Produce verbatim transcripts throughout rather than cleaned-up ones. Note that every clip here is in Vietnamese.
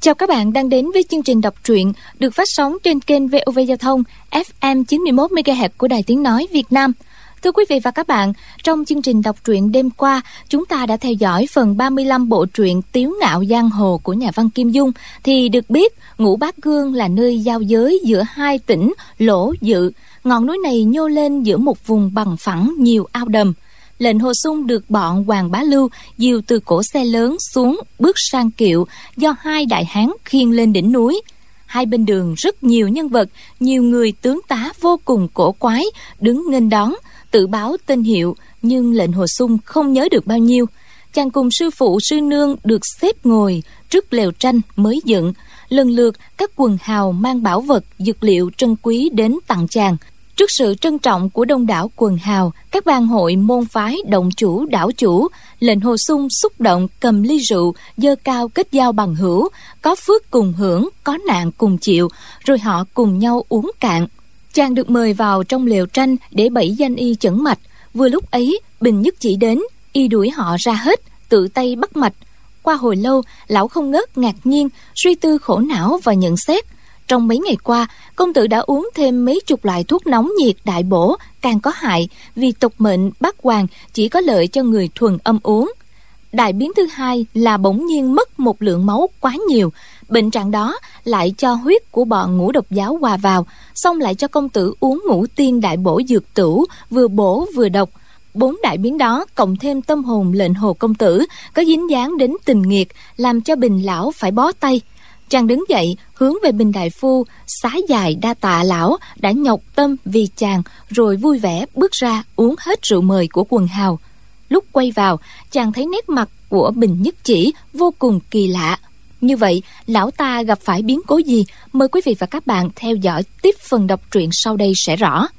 Chào các bạn đang đến với chương trình đọc truyện được phát sóng trên kênh vê o vê Giao thông ép em chín mươi mốt mê ga héc của Đài Tiếng Nói Việt Nam. Thưa quý vị và các bạn, trong chương trình đọc truyện đêm qua, chúng ta đã theo dõi phần ba mươi lăm bộ truyện Tiếu Ngạo Giang Hồ của nhà văn Kim Dung. Thì được biết, Ngũ Bát Gương là nơi giao giới giữa hai tỉnh Lỗ Dự. Ngọn núi này nhô lên giữa một vùng bằng phẳng nhiều ao đầm. Lệnh Hồ Xung được bọn Hoàng Bá Lưu dìu từ cỗ xe lớn xuống bước sang kiệu do hai đại hán khiêng lên đỉnh núi. Hai bên đường rất nhiều nhân vật, nhiều người tướng tá vô cùng cổ quái đứng nghênh đón, tự báo tên hiệu, nhưng Lệnh Hồ Xung không nhớ được bao nhiêu. Chàng cùng sư phụ sư nương được xếp ngồi trước lều tranh mới dựng, lần lượt các quần hào mang bảo vật dược liệu trân quý đến tặng chàng. Trước sự trân trọng của đông đảo quần hào, các ban hội môn phái động chủ đảo chủ, Lệnh Hồ Xung xúc động cầm ly rượu, giơ cao kết giao bằng hữu, có phước cùng hưởng, có nạn cùng chịu, rồi họ cùng nhau uống cạn. Chàng được mời vào trong lều tranh để bẫy danh y chẩn mạch. Vừa lúc ấy, Bình Nhất Chỉ đến, y đuổi họ ra hết, tự tay bắt mạch. Qua hồi lâu, lão không ngớt ngạc nhiên, suy tư khổ não và nhận xét. Trong mấy ngày qua, công tử đã uống thêm mấy chục loại thuốc nóng nhiệt đại bổ, càng có hại, vì tục mệnh bát hoàng chỉ có lợi cho người thuần âm uống. Đại biến thứ hai là bỗng nhiên mất một lượng máu quá nhiều. Bệnh trạng đó lại cho huyết của bọn Ngũ Độc giáo hòa vào, xong lại cho công tử uống Ngũ Tiên đại bổ dược tửu, vừa bổ vừa độc. Bốn đại biến đó cộng thêm tâm hồn Lệnh Hồ công tử có dính dáng đến tình nghiệt, làm cho Bình lão phải bó tay. Chàng đứng dậy hướng về Bình đại phu xá dài đa tạ lão đã nhọc tâm vì chàng, rồi vui vẻ bước ra uống hết rượu mời của quần hào. Lúc quay vào, chàng thấy nét mặt của Bình Nhất Chỉ vô cùng kỳ lạ. Như vậy, lão ta gặp phải biến cố gì? Mời quý vị và các bạn theo dõi tiếp phần đọc truyện sau đây sẽ rõ.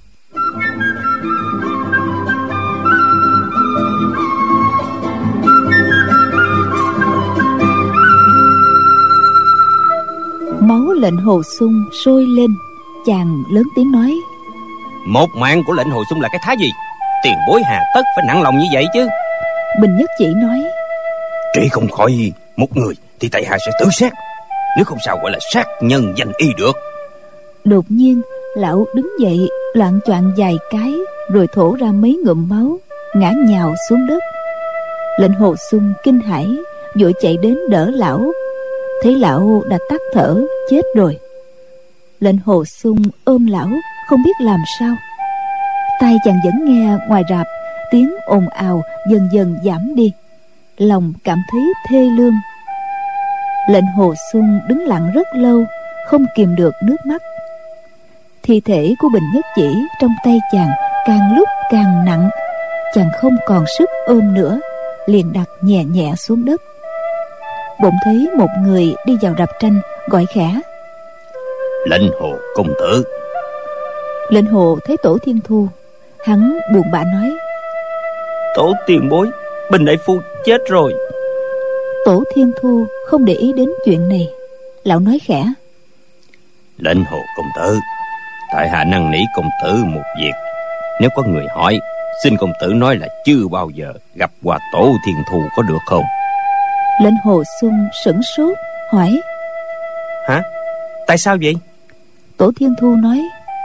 Máu Lệnh Hồ Xung sôi lên, chàng lớn tiếng nói: Một mạng của Lệnh Hồ Xung là cái thá gì? Tiền bối hà tất phải nặng lòng như vậy chứ? Bình Nhất Chỉ nói: Trị không khỏi một người thì tại hạ sẽ tự sát, nếu không sao gọi là sát nhân danh y được. Đột nhiên lão đứng dậy loạng choạng vài cái, rồi thổ ra mấy ngụm máu, ngã nhào xuống đất. Lệnh Hồ Xung kinh hãi, vội chạy đến đỡ lão. Thấy lão đã tắt thở chết rồi. Lệnh Hồ Xung ôm lão không biết làm sao. Tai chàng vẫn nghe ngoài rạp tiếng ồn ào dần dần giảm đi, lòng cảm thấy thê lương. Lệnh Hồ Xung đứng lặng rất lâu, không kìm được nước mắt. Thi thể của Bình Nhất Chỉ trong tay chàng càng lúc càng nặng, chàng không còn sức ôm nữa, liền đặt nhẹ nhẹ xuống đất. Bỗng thấy một người đi vào rạp tranh gọi khẽ: Lệnh Hồ công tử. Lệnh Hồ thấy Tổ Thiên Thu, hắn buồn bã nói: Tổ tiền bối, Bình đại phu chết rồi. Tổ Thiên Thu không để ý đến chuyện này, lão nói khẽ: Lệnh Hồ công tử, tại hạ năn nỉ công tử một việc. Nếu có người hỏi, xin công tử nói là chưa bao giờ gặp qua Tổ Thiên Thu có được không? Lệnh Hồ Xung sửng sốt hỏi: Hả? Tại sao vậy? Tổ Thiên Thu nói: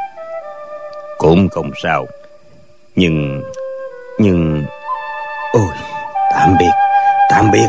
Cũng không sao, Nhưng Nhưng Ôi, tạm biệt, tạm biệt.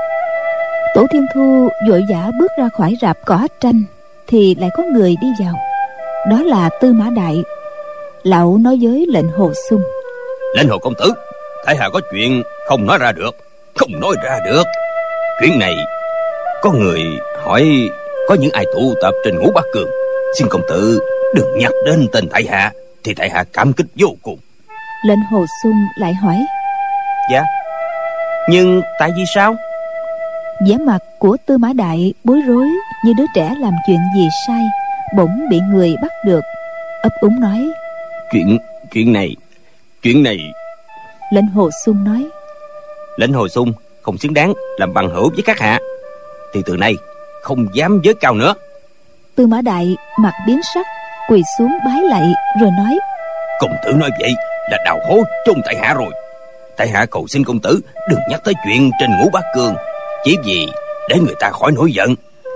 Tổ Thiên Thu vội vã bước ra khỏi rạp cỏ tranh, thì lại có người đi vào. Đó là Tư Mã Đại. Lão nói với Lệnh Hồ Xung: Lệnh Hồ công tử, tại hạ có chuyện không nói ra được. Không nói ra được. Chuyện này có người hỏi có những ai tụ tập trên Ngũ Bát Cường. Xin công tử đừng nhắc đến tên tại hạ, thì tại hạ cảm kích vô cùng. Lệnh Hồ Xung lại hỏi: Dạ, nhưng tại vì sao? vẻ mặt của Tư Mã Đại bối rối như đứa trẻ làm chuyện gì sai, bỗng bị người bắt được, ấp úng nói: Chuyện, chuyện này, chuyện này. Lệnh Hồ Xung nói: Lệnh Hồ Xung không xứng đáng làm bằng hữu với các hạ, thì từ nay không dám giới cao nữa. Tư Mã Đại mặt biến sắc, quỳ xuống bái lạy rồi nói: Công tử nói vậy là đào hố chôn tại hạ rồi. Tại hạ cầu xin công tử đừng nhắc tới chuyện trên Ngũ Bát Cường, chỉ vì để người ta khỏi nổi giận.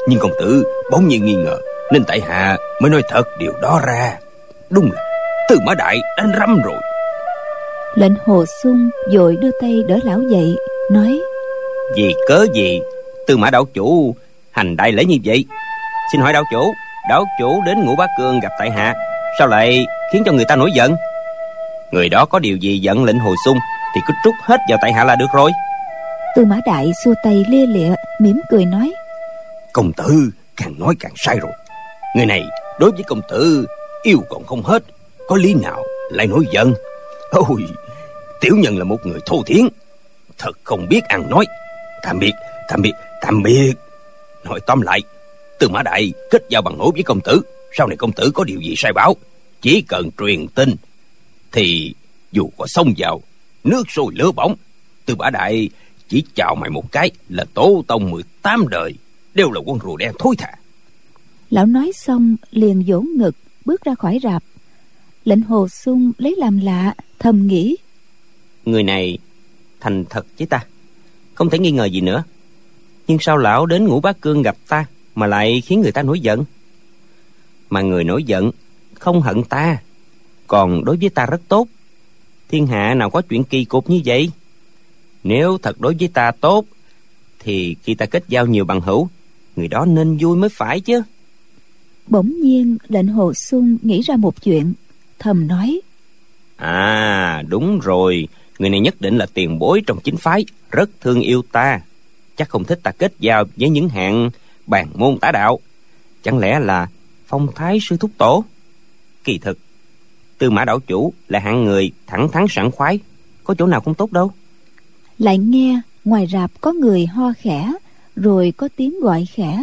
Nhưng công tử bỗng nhiên nghi ngờ, nên tại hạ mới nói thật điều đó ra. Đúng là Tư Mã Đại đánh rắm rồi. Lệnh Hồ Xuân vội đưa tay đỡ lão dậy, nói: Vì cớ gì Tư Mã đạo chủ hành đại lễ như vậy? Xin hỏi đạo chủ, đạo chủ đến Ngũ Bá Cương gặp tại hạ, sao lại khiến cho người ta nổi giận? Người đó có điều gì giận lệnh Hồ Xuân thì cứ trút hết vào tại hạ là được rồi. Tư Mã Đại xua tay lia lịa, mỉm cười nói: Công tử càng nói càng sai rồi. Người này đối với công tử yêu còn không hết, có lý nào lại nổi giận? Ôi, tiểu nhân là một người thô thiển, thật không biết ăn nói. Tạm biệt, tạm biệt, tạm biệt. Nói tóm lại, Tư Mã Đại kết giao bằng hữu với công tử. Sau này công tử có điều gì sai bảo, chỉ cần truyền tin, thì dù có xông vào nước sôi lửa bỏng, Tư Mã Đại chỉ chào mày một cái là tổ tông mười tám đời đều là quân rùa đen thối thà. Lão nói xong liền vỗ ngực bước ra khỏi rạp. Lệnh Hồ Xuân lấy làm lạ, thầm nghĩ: Người này thành thật với ta, không thể nghi ngờ gì nữa. Nhưng sao lão đến Ngũ Bá Cương gặp ta mà lại khiến người ta nổi giận? Mà người nổi giận không hận ta, còn đối với ta rất tốt. Thiên hạ nào có chuyện kỳ cục như vậy? Nếu thật đối với ta tốt, thì khi ta kết giao nhiều bằng hữu, người đó nên vui mới phải chứ. Bỗng nhiên lệnh Hồ Xuân nghĩ ra một chuyện, thầm nói: À đúng rồi, người này nhất định là tiền bối trong chính phái, rất thương yêu ta. Chắc không thích ta kết giao với những hạng bàn môn tả đạo. Chẳng lẽ là phong thái sư thúc tổ? Kỳ thực Tư Mã đạo chủ là hạng người thẳng thắn sảng khoái, có chỗ nào không tốt đâu. Lại nghe ngoài rạp có người ho khẽ, rồi có tiếng gọi khẽ: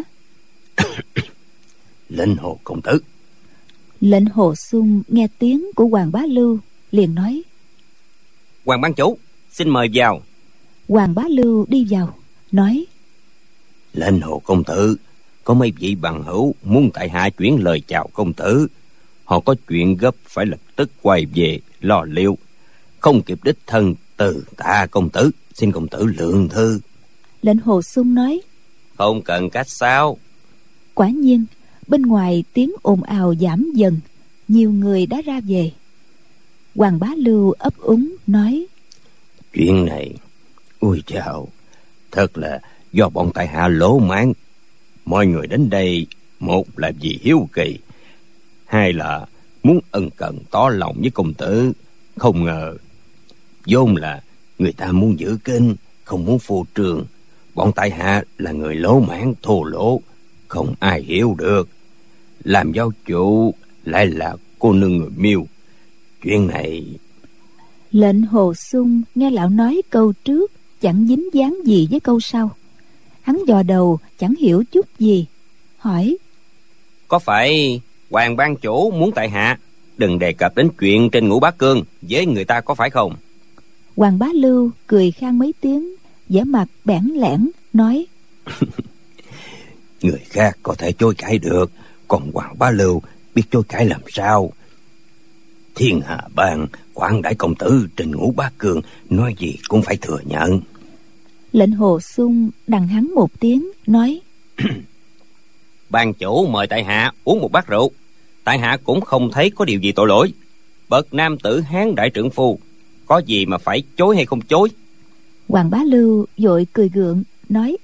Lệnh Hồ công tử. Lệnh Hồ Xuân nghe tiếng của Hoàng Bá Lưu, liền nói: Hoàng ban chủ, xin mời vào. Hoàng Bá Lưu đi vào, nói: Lệnh Hồ công tử, có mấy vị bằng hữu muốn tại hạ chuyển lời chào công tử. Họ có chuyện gấp phải lập tức quay về lo liệu, không kịp đích thân từ tạ công tử, xin công tử lượng thư. Lệnh Hồ Xuân nói: Không cần cách sao. Quả nhiên bên ngoài tiếng ồn ào giảm dần, nhiều người đã ra về. Hoàng Bá Lưu ấp úng nói: Chuyện này, ôi chào, thật là do bọn tại hạ lỗ mãng. Mọi người đến đây, một là vì hiếu kỳ, hai là muốn ân cần tỏ lòng với công tử. Không ngờ vốn là người ta muốn giữ kinh, không muốn phô trương. Bọn tại hạ là người lỗ mãng thô lỗ, không ai hiểu được. Làm giáo chủ lại là cô nương người Miêu. Chuyện này... Lệnh Hồ Xuân nghe lão nói câu trước chẳng dính dáng gì với câu sau. Hắn dò đầu chẳng hiểu chút gì, hỏi: Có phải Hoàng ban chủ muốn tại hạ đừng đề cập đến chuyện trên Ngũ Bá Cương với người ta, có phải không? Hoàng Bá Lưu cười khan mấy tiếng, vẻ mặt bẽn lẽn nói: Người khác có thể chối cãi được, còn Hoàng Bá Lưu biết chối cãi làm sao? Thiên Hà Bang quảng đại công tử trên Ngũ Bá Cương, nói gì cũng phải thừa nhận. Lệnh Hồ Xuân đằng hắn một tiếng, nói: Ban chủ mời tại hạ uống một bát rượu, tại hạ cũng không thấy có điều gì tội lỗi. Bậc nam tử Hán đại trượng phu, có gì mà phải chối hay không chối? Hoàng Bá Lưu vội cười gượng nói: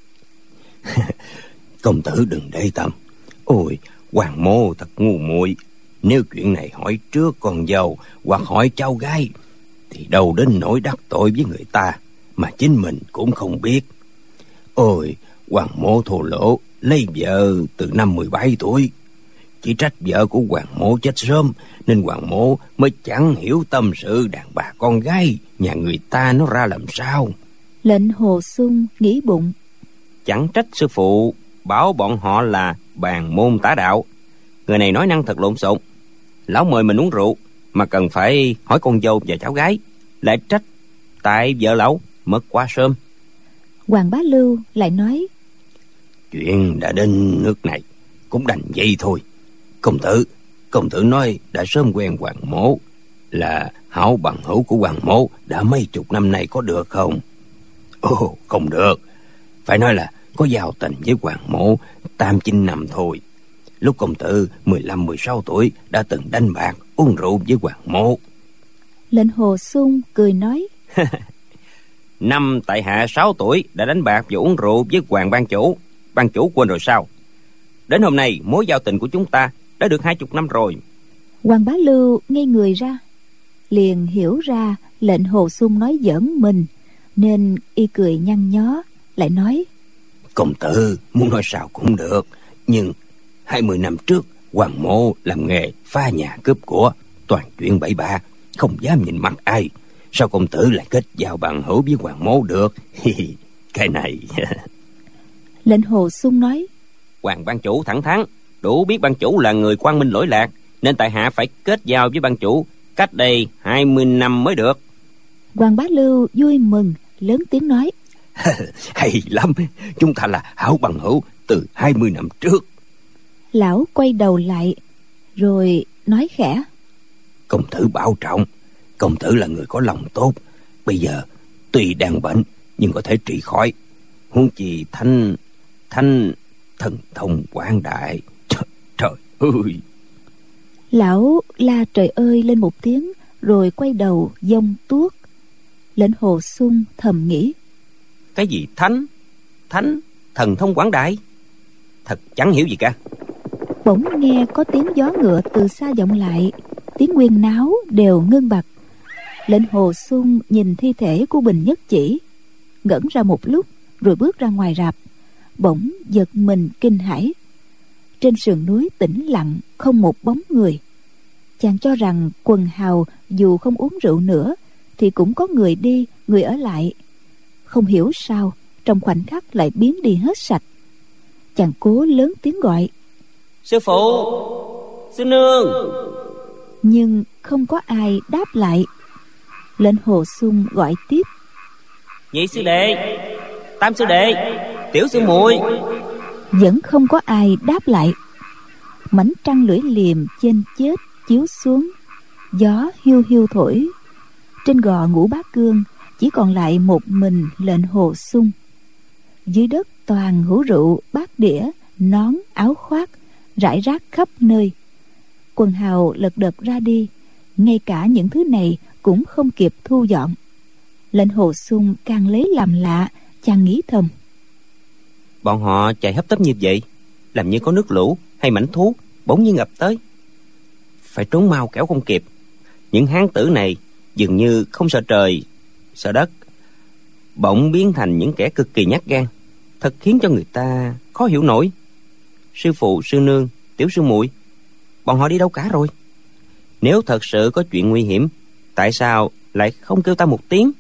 Công tử đừng để tâm. Ôi, Hoàng mô thật ngu muội. Nếu chuyện này hỏi trước con dâu hoặc hỏi cháu gái, thì đâu đến nỗi đắc tội với người ta mà chính mình cũng không biết. Ôi, Hoàng mô thô lỗ, lấy vợ từ năm mười bảy tuổi. Chỉ trách vợ của Hoàng mô chết sớm, nên Hoàng mô mới chẳng hiểu tâm sự đàn bà con gái nhà người ta nó ra làm sao. Lệnh Hồ Xuân nghĩ bụng: Chẳng trách sư phụ bảo bọn họ là bàn môn tả đạo. Người này nói năng thật lộn xộn. Lão mời mình uống rượu mà cần phải hỏi con dâu và cháu gái, lại trách tại vợ lão mất quá sớm. Hoàng Bá Lưu lại nói: Chuyện đã đến nước này cũng đành vậy thôi. Công tử, công tử nói đã sớm quen Hoàng mỗ, là hảo bằng hữu của Hoàng mỗ đã mấy chục năm nay, có được không? Ồ, không được. Phải nói là có giao tình với Hoàng mộ tam chín năm thôi. Lúc công tử mười lăm mười sáu tuổi đã từng đánh bạc uống rượu với Hoàng mộ. Lệnh Hồ Xung cười nói: Năm tại hạ sáu tuổi đã đánh bạc và uống rượu với Hoàng ban chủ. Ban chủ quên rồi sao? Đến hôm nay mối giao tình của chúng ta đã được hai chục năm rồi. Hoàng Bá Lưu ngây người ra, liền hiểu ra lệnh Hồ Xung nói giỡn mình, nên y cười nhăn nhó, lại nói: Công tử muốn nói sao cũng được, nhưng hai mươi năm trước Hoàng mộ làm nghề phá nhà cướp của, toàn chuyện bậy bạ, không dám nhìn mặt ai. Sao công tử lại kết giao bằng hữu với Hoàng mộ được? Cái này lệnh Hồ Xung nói: Hoàng ban chủ thẳng thắn, đủ biết ban chủ là người quang minh lỗi lạc, nên tại hạ phải kết giao với ban chủ cách đây hai mươi năm mới được. Hoàng Bá Lưu vui mừng, lớn tiếng nói: Hay lắm, chúng ta là hảo bằng hữu từ hai mươi năm trước. Lão quay đầu lại rồi nói khẽ: Công tử bảo trọng, công tử là người có lòng tốt. Bây giờ tuy đang bệnh nhưng có thể trị khỏi. Huống chi thanh thanh thần thông quảng đại. Trời, trời ơi! Lão la trời ơi lên một tiếng, rồi quay đầu dông tuốt. Lệnh Hồ Xung thầm nghĩ: Cái gì thánh thánh thần thông quảng đại? Thật chẳng hiểu gì cả. Bỗng nghe có tiếng gió ngựa từ xa vọng lại, tiếng huyên náo đều ngưng bặt. Lệnh Hồ Xung nhìn thi thể của Bình Nhất Chỉ, ngẩn ra một lúc rồi bước ra ngoài rạp. Bỗng giật mình kinh hãi. Trên sườn núi tĩnh lặng, không một bóng người. Chàng cho rằng quần hào dù không uống rượu nữa thì cũng có người đi người ở lại. Không hiểu sao trong khoảnh khắc lại biến đi hết sạch. Chàng cố lớn tiếng gọi: Sư phụ, sư nương. Nhưng không có ai đáp lại. Lệnh Hồ Xung gọi tiếp: Nhị sư đệ, tam sư đệ, tiểu sư muội. Vẫn không có ai đáp lại. Mảnh trăng lưỡi liềm trên chết chiếu xuống, gió hiu hiu thổi. Trên gò Ngũ Bá Cương chỉ còn lại một mình lệnh Hồ Xung. Dưới đất toàn hũ rượu, bát đĩa, nón, áo khoác rải rác khắp nơi. Quần hào lật đật ra đi, ngay cả những thứ này cũng không kịp thu dọn. Lệnh Hồ Xung càng lấy làm lạ, chàng nghĩ thầm: Bọn họ chạy hấp tấp như vậy, làm như có nước lũ hay mãnh thú bỗng nhiên ập tới. Phải trốn mau kẻo không kịp. Những hán tử này dường như không sợ trời, sợ đất, bỗng biến thành những kẻ cực kỳ nhát gan, thật khiến cho người ta khó hiểu nổi. Sư phụ, sư nương, tiểu sư muội, bọn họ đi đâu cả rồi? Nếu thật sự có chuyện nguy hiểm, tại sao lại không kêu ta một tiếng?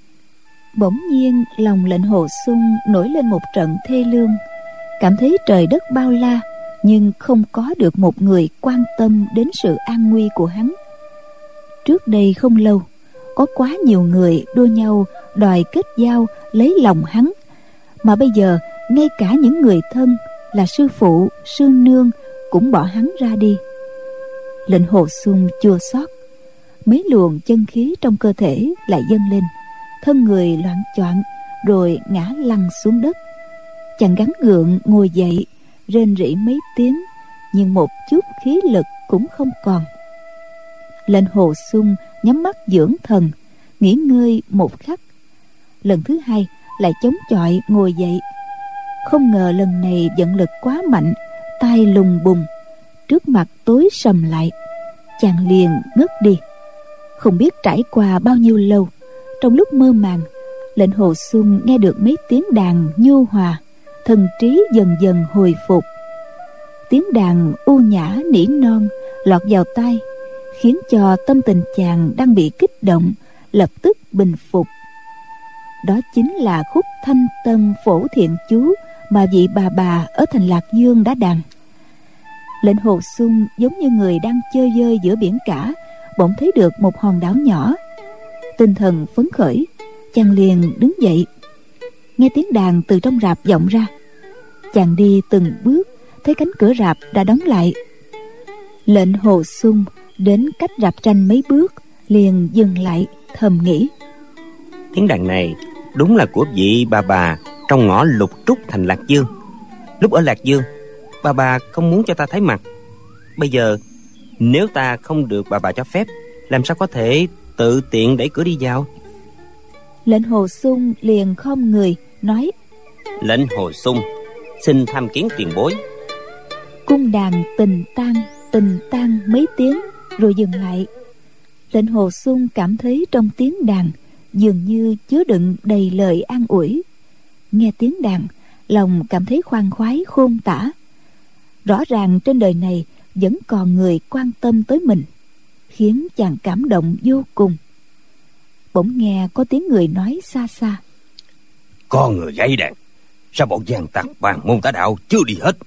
Bỗng nhiên lòng lệnh Hồ Xung nổi lên một trận thê lương, cảm thấy trời đất bao la nhưng không có được một người quan tâm đến sự an nguy của hắn. Trước đây không lâu, có quá nhiều người đua nhau đòi kết giao lấy lòng hắn, mà bây giờ ngay cả những người thân là sư phụ, sư nương cũng bỏ hắn ra đi. Lệnh Hồ Xung chua xót, mấy luồng chân khí trong cơ thể lại dâng lên, thân người loạng choạng rồi ngã lăn xuống đất. Chàng gắng gượng ngồi dậy, rên rỉ mấy tiếng, nhưng một chút khí lực cũng không còn. Lệnh Hồ Xung nhắm mắt dưỡng thần, nghỉ ngơi một khắc. Lần thứ hai lại chống chọi ngồi dậy. Không ngờ lần này vận lực quá mạnh, tai lùng bùng, trước mặt tối sầm lại. Chàng liền ngất đi. Không biết trải qua bao nhiêu lâu, trong lúc mơ màng, lệnh Hồ Xung nghe được mấy tiếng đàn nhu hòa, thần trí dần dần hồi phục. Tiếng đàn u nhã nỉ non lọt vào tai, khiến cho tâm tình chàng đang bị kích động lập tức bình phục. Đó chính là khúc Thanh Tâm Phổ Thiện Chú mà vị bà bà ở thành Lạc Dương đã đàn. Lệnh Hồ Xung giống như người đang chơi vơi giữa biển cả, bỗng thấy được một hòn đảo nhỏ. Tinh thần phấn khởi, chàng liền đứng dậy. Nghe tiếng đàn từ trong rạp vọng ra, chàng đi từng bước, thấy cánh cửa rạp đã đóng lại. Lệnh Hồ Xung đến cách rạp tranh mấy bước, liền dừng lại thầm nghĩ: Tiếng đàn này đúng là của vị bà bà trong ngõ Lục Trúc thành Lạc Dương. Lúc ở Lạc Dương, bà bà không muốn cho ta thấy mặt. Bây giờ nếu ta không được bà bà cho phép, làm sao có thể tự tiện đẩy cửa đi vào? Lệnh Hồ Xung liền khom người nói: Lệnh Hồ Xung xin tham kiến tiền bối. Cung đàn tình tan tình tan mấy tiếng rồi dừng lại. Lệnh Hồ Xung cảm thấy trong tiếng đàn dường như chứa đựng đầy lời an ủi. Nghe tiếng đàn, lòng cảm thấy khoan khoái khôn tả. Rõ ràng trên đời này vẫn còn người quan tâm tới mình, khiến chàng cảm động vô cùng. Bỗng nghe có tiếng người nói xa xa: Có người gãy đàn, sao bọn gian tặc bàn môn tả đạo chưa đi hết?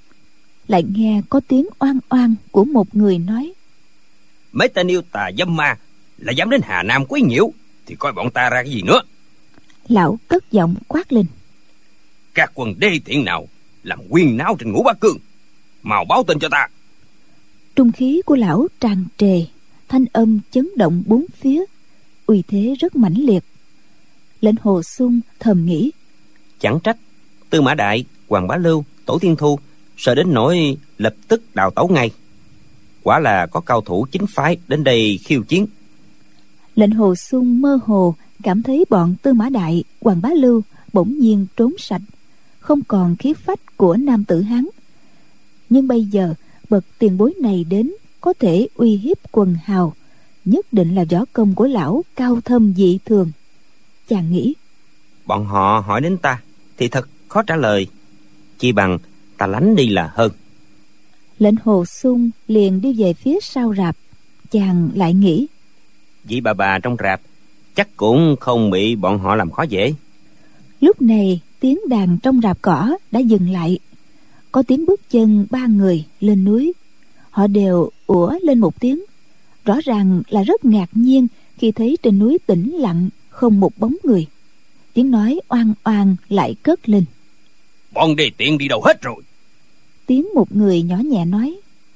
Lại nghe có tiếng oan oan của một người nói: Mấy tên yêu tà dâm ma là dám đến Hà Nam quấy nhiễu, thì coi bọn ta ra cái gì nữa. Lão cất giọng quát lên: Các quân đê tiện nào làm quyên náo trên Ngũ Bá Cương, mau báo tin cho ta. Trung khí của lão tràn trề, thanh âm chấn động bốn phía, uy thế rất mãnh liệt. Lệnh Hồ Xung thầm nghĩ: Chẳng trách Tư Mã Đại, Hoàng Bá Lưu, Tổ Thiên Thu sợ đến nỗi lập tức đào tẩu ngay. Quả là có cao thủ chính phái đến đây khiêu chiến. Lệnh Hồ Xung mơ hồ cảm thấy bọn Tư Mã Đại, Hoàng Bá Lưu bỗng nhiên trốn sạch, không còn khí phách của nam tử Hán. Nhưng bây giờ bậc tiền bối này đến có thể uy hiếp quần hào, nhất định là võ công của lão cao thâm dị thường. Chàng nghĩ: Bọn họ hỏi đến ta thì thật khó trả lời, chi bằng ta lánh đi là hơn. Lệnh Hồ Xung liền đi về phía sau rạp. Chàng lại nghĩ: Vị bà bà trong rạp chắc cũng không bị bọn họ làm khó dễ. Lúc này tiếng đàn trong rạp cỏ đã dừng lại. Có tiếng bước chân ba người lên núi. Họ đều ủa lên một tiếng, rõ ràng là rất ngạc nhiên khi thấy trên núi tĩnh lặng, không một bóng người. Tiếng nói oan oan lại cất lên: Bọn đê tiện đi đâu hết rồi? Tiếng một người nhỏ nhẹ nói: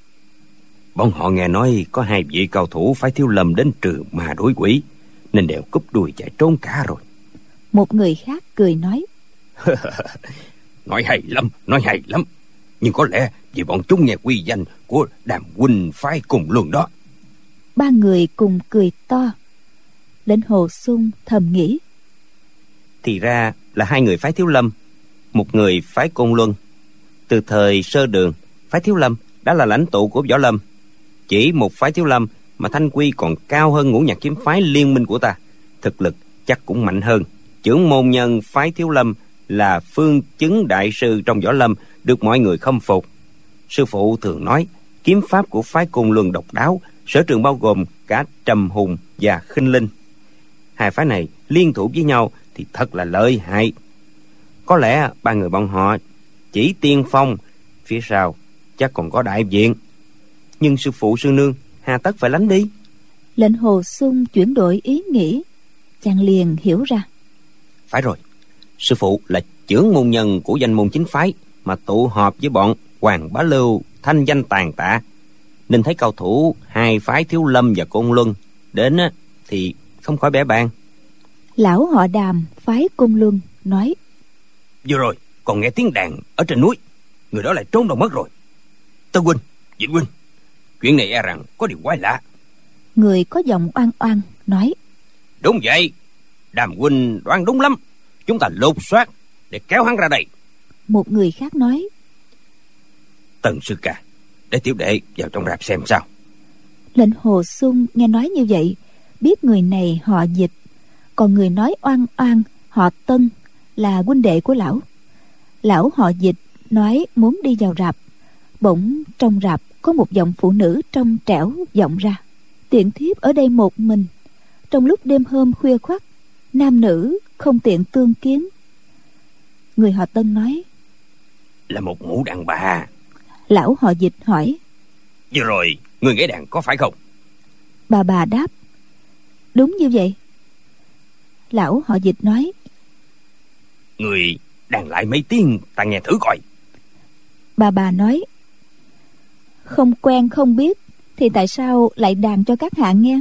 Bọn họ nghe nói có hai vị cao thủ phái Thiếu Lâm đến trừ ma đối quỷ, nên đều cúp đuôi chạy trốn cả rồi. Một người khác cười nói: Nói hay lắm, nói hay lắm. Nhưng có lẽ vì bọn chúng nghe quy danh của Đàm huynh phái cùng luôn đó. Ba người cùng cười to. Lệnh Hồ Xung thầm nghĩ: Thì ra là hai người phái Thiếu Lâm, một người phái Côn Luân. Từ thời Sơ Đường, phái Thiếu Lâm đã là lãnh tụ của võ lâm. Chỉ một phái Thiếu Lâm mà thanh quy còn cao hơn Ngũ Nhạc Kiếm phái liên minh của ta, thực lực chắc cũng mạnh hơn. Trưởng môn nhân phái Thiếu Lâm là Phương Chứng đại sư trong võ lâm, được mọi người khâm phục. Sư phụ thường nói kiếm pháp của phái Côn Luân độc đáo, sở trường bao gồm cả trầm hùng và khinh linh. Hai phái này liên thủ với nhau thì thật là lợi hại. Có lẽ ba người bọn họ chỉ tiên phong, phía sau chắc còn có đại viện. Nhưng sư phụ sư nương hà tất phải lánh đi? Lệnh Hồ Xung chuyển đổi ý nghĩ. Chàng liền hiểu ra: Phải rồi, sư phụ là trưởng môn nhân của danh môn chính phái, mà tụ họp với bọn Hoàng Bá Lưu thanh danh tàn tạ, nên thấy cao thủ hai phái Thiếu Lâm và Côn Luân đến thì không khỏi bẽ bàng. Lão họ Đàm phái Côn Luân nói: Vừa rồi còn nghe tiếng đàn ở trên núi, người đó lại trốn đâu mất rồi. Tân huynh, Vịnh huynh, chuyện này e rằng có điều quái lạ. Người có giọng oan oan nói: Đúng vậy, Đàm huynh đoán đúng lắm. Chúng ta lột soát để kéo hắn ra đây. Một người khác nói: Tần sư ca, để tiểu đệ vào trong rạp xem sao. Lệnh Hồ Xung nghe nói như vậy, biết người này họ Dịch, còn người nói oan oan họ Tân, là huynh đệ của lão. Lão họ Dịch nói muốn đi vào rạp. Bỗng trong rạp có một giọng phụ nữ trong trẻo vọng ra: Tiện thiếp ở đây một mình, trong lúc đêm hôm khuya khoắt, nam nữ không tiện tương kiến. Người họ Tân nói: Là một mụ đàn bà. Lão họ Dịch hỏi: Vừa rồi người nghe đàn có phải không? Bà bà đáp: Đúng như vậy. Lão họ Dịch nói: Người đàn lại mấy tiếng ta nghe thử coi. Bà bà nói: Không quen không biết thì tại sao lại đàn cho các hạ nghe?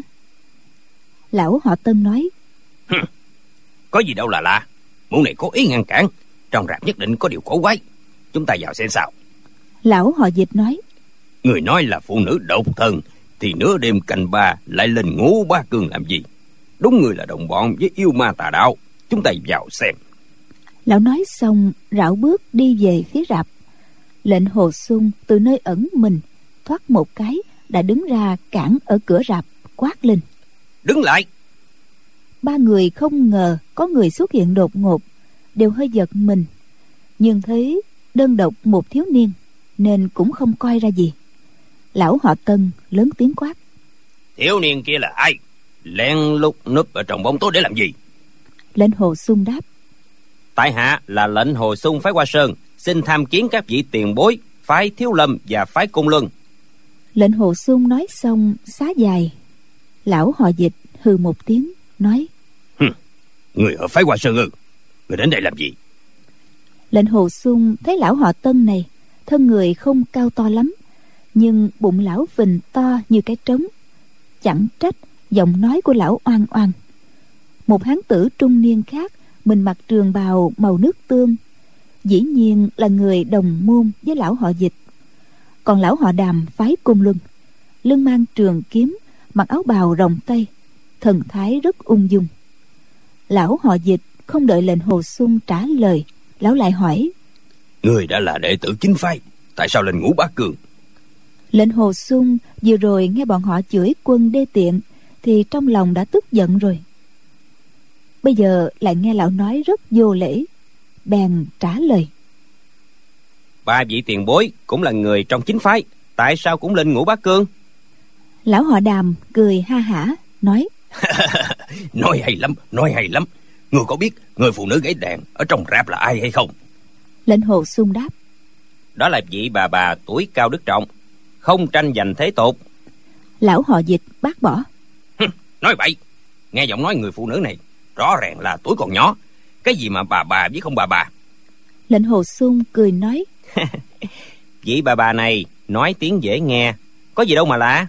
Lão họ Tân nói: Có gì đâu là lạ. Mụ này có ý ngăn cản, Trong rạp nhất định có điều cổ quái. Chúng ta vào xem sao. Lão họ Dịch nói. Người nói là phụ nữ độc thân, thì nửa đêm canh ba lại lên Ngũ Bá Cương làm gì? Đúng người là đồng bọn với yêu ma tà đạo. Chúng ta vào xem. Lão nói xong rảo bước đi về phía rạp. Lệnh Hồ Xuân từ nơi ẩn mình thoát một cái đã đứng ra cản ở cửa rạp, quát lên: Đứng lại! Ba người không ngờ có người xuất hiện đột ngột, đều hơi giật mình, nhưng thấy đơn độc một thiếu niên nên cũng không coi ra gì. Lão họ Tân lớn tiếng quát: Thiếu niên kia là ai? Lén lút núp ở trong bóng tối để làm gì? Lệnh Hồ Xuân đáp: Tại hạ là lệnh Hồ Xuân phái Hoa Sơn, xin tham kiến các vị tiền bối phái Thiếu Lâm và phái Côn Luân. Lệnh Hồ Xuân nói xong xá dài. Lão họ Dịch hừ một tiếng nói: Người ở phái Hoa Sơn ư? Người đến đây làm gì? Lệnh Hồ Xuân thấy lão họ Tân này thân người không cao to lắm, nhưng bụng lão phình to như cái trống. Chẳng trách giọng nói của lão oan oan. Một hán tử trung niên khác, mình mặc trường bào màu nước tương, dĩ nhiên là người đồng môn với lão họ Dịch. Còn lão họ Đàm phái Côn Luân, lưng mang trường kiếm, mặc áo bào rộng tay, thần thái rất ung dung. Lão họ Dịch không đợi lệnh Hồ Xuân trả lời, lão lại hỏi: Người đã là đệ tử chính phái, tại sao lên Ngũ Bá Cương? Lệnh Hồ Xuân vừa rồi nghe bọn họ chửi quân đê tiện thì trong lòng đã tức giận rồi. Bây giờ lại nghe lão nói rất vô lễ, bèn trả lời: Ba vị tiền bối cũng là người trong chính phái, tại sao cũng lên Ngũ Bá Cương? Lão họ Đàm cười ha hả nói: Nói hay lắm, nói hay lắm. Người có biết người phụ nữ gãy đàn ở trong rạp là ai hay không? Lệnh Hồ Xuân đáp: Đó là vị bà bà tuổi cao đức trọng, không tranh giành thế tục. Lão họ Dịch bác bỏ: Nói vậy, nghe giọng nói người phụ nữ này rõ ràng là tuổi còn nhỏ. Cái gì mà bà bà với không bà bà? Lệnh Hồ Xuân cười nói: Vị bà bà này nói tiếng dễ nghe, có gì đâu mà lạ.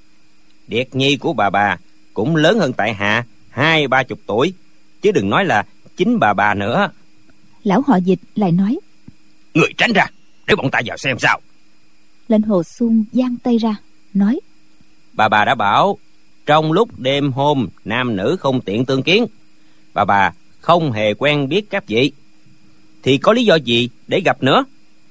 Điệt nhi của bà bà cũng lớn hơn tại hạ hai ba chục tuổi, chứ đừng nói là chính bà bà nữa. Lão họ Dịch lại nói: Người tránh ra, để bọn ta vào xem sao. Lệnh Hồ Xuân giang tay ra nói: Bà bà đã bảo trong lúc đêm hôm nam nữ không tiện tương kiến, bà bà không hề quen biết các vị, thì có lý do gì để gặp nữa?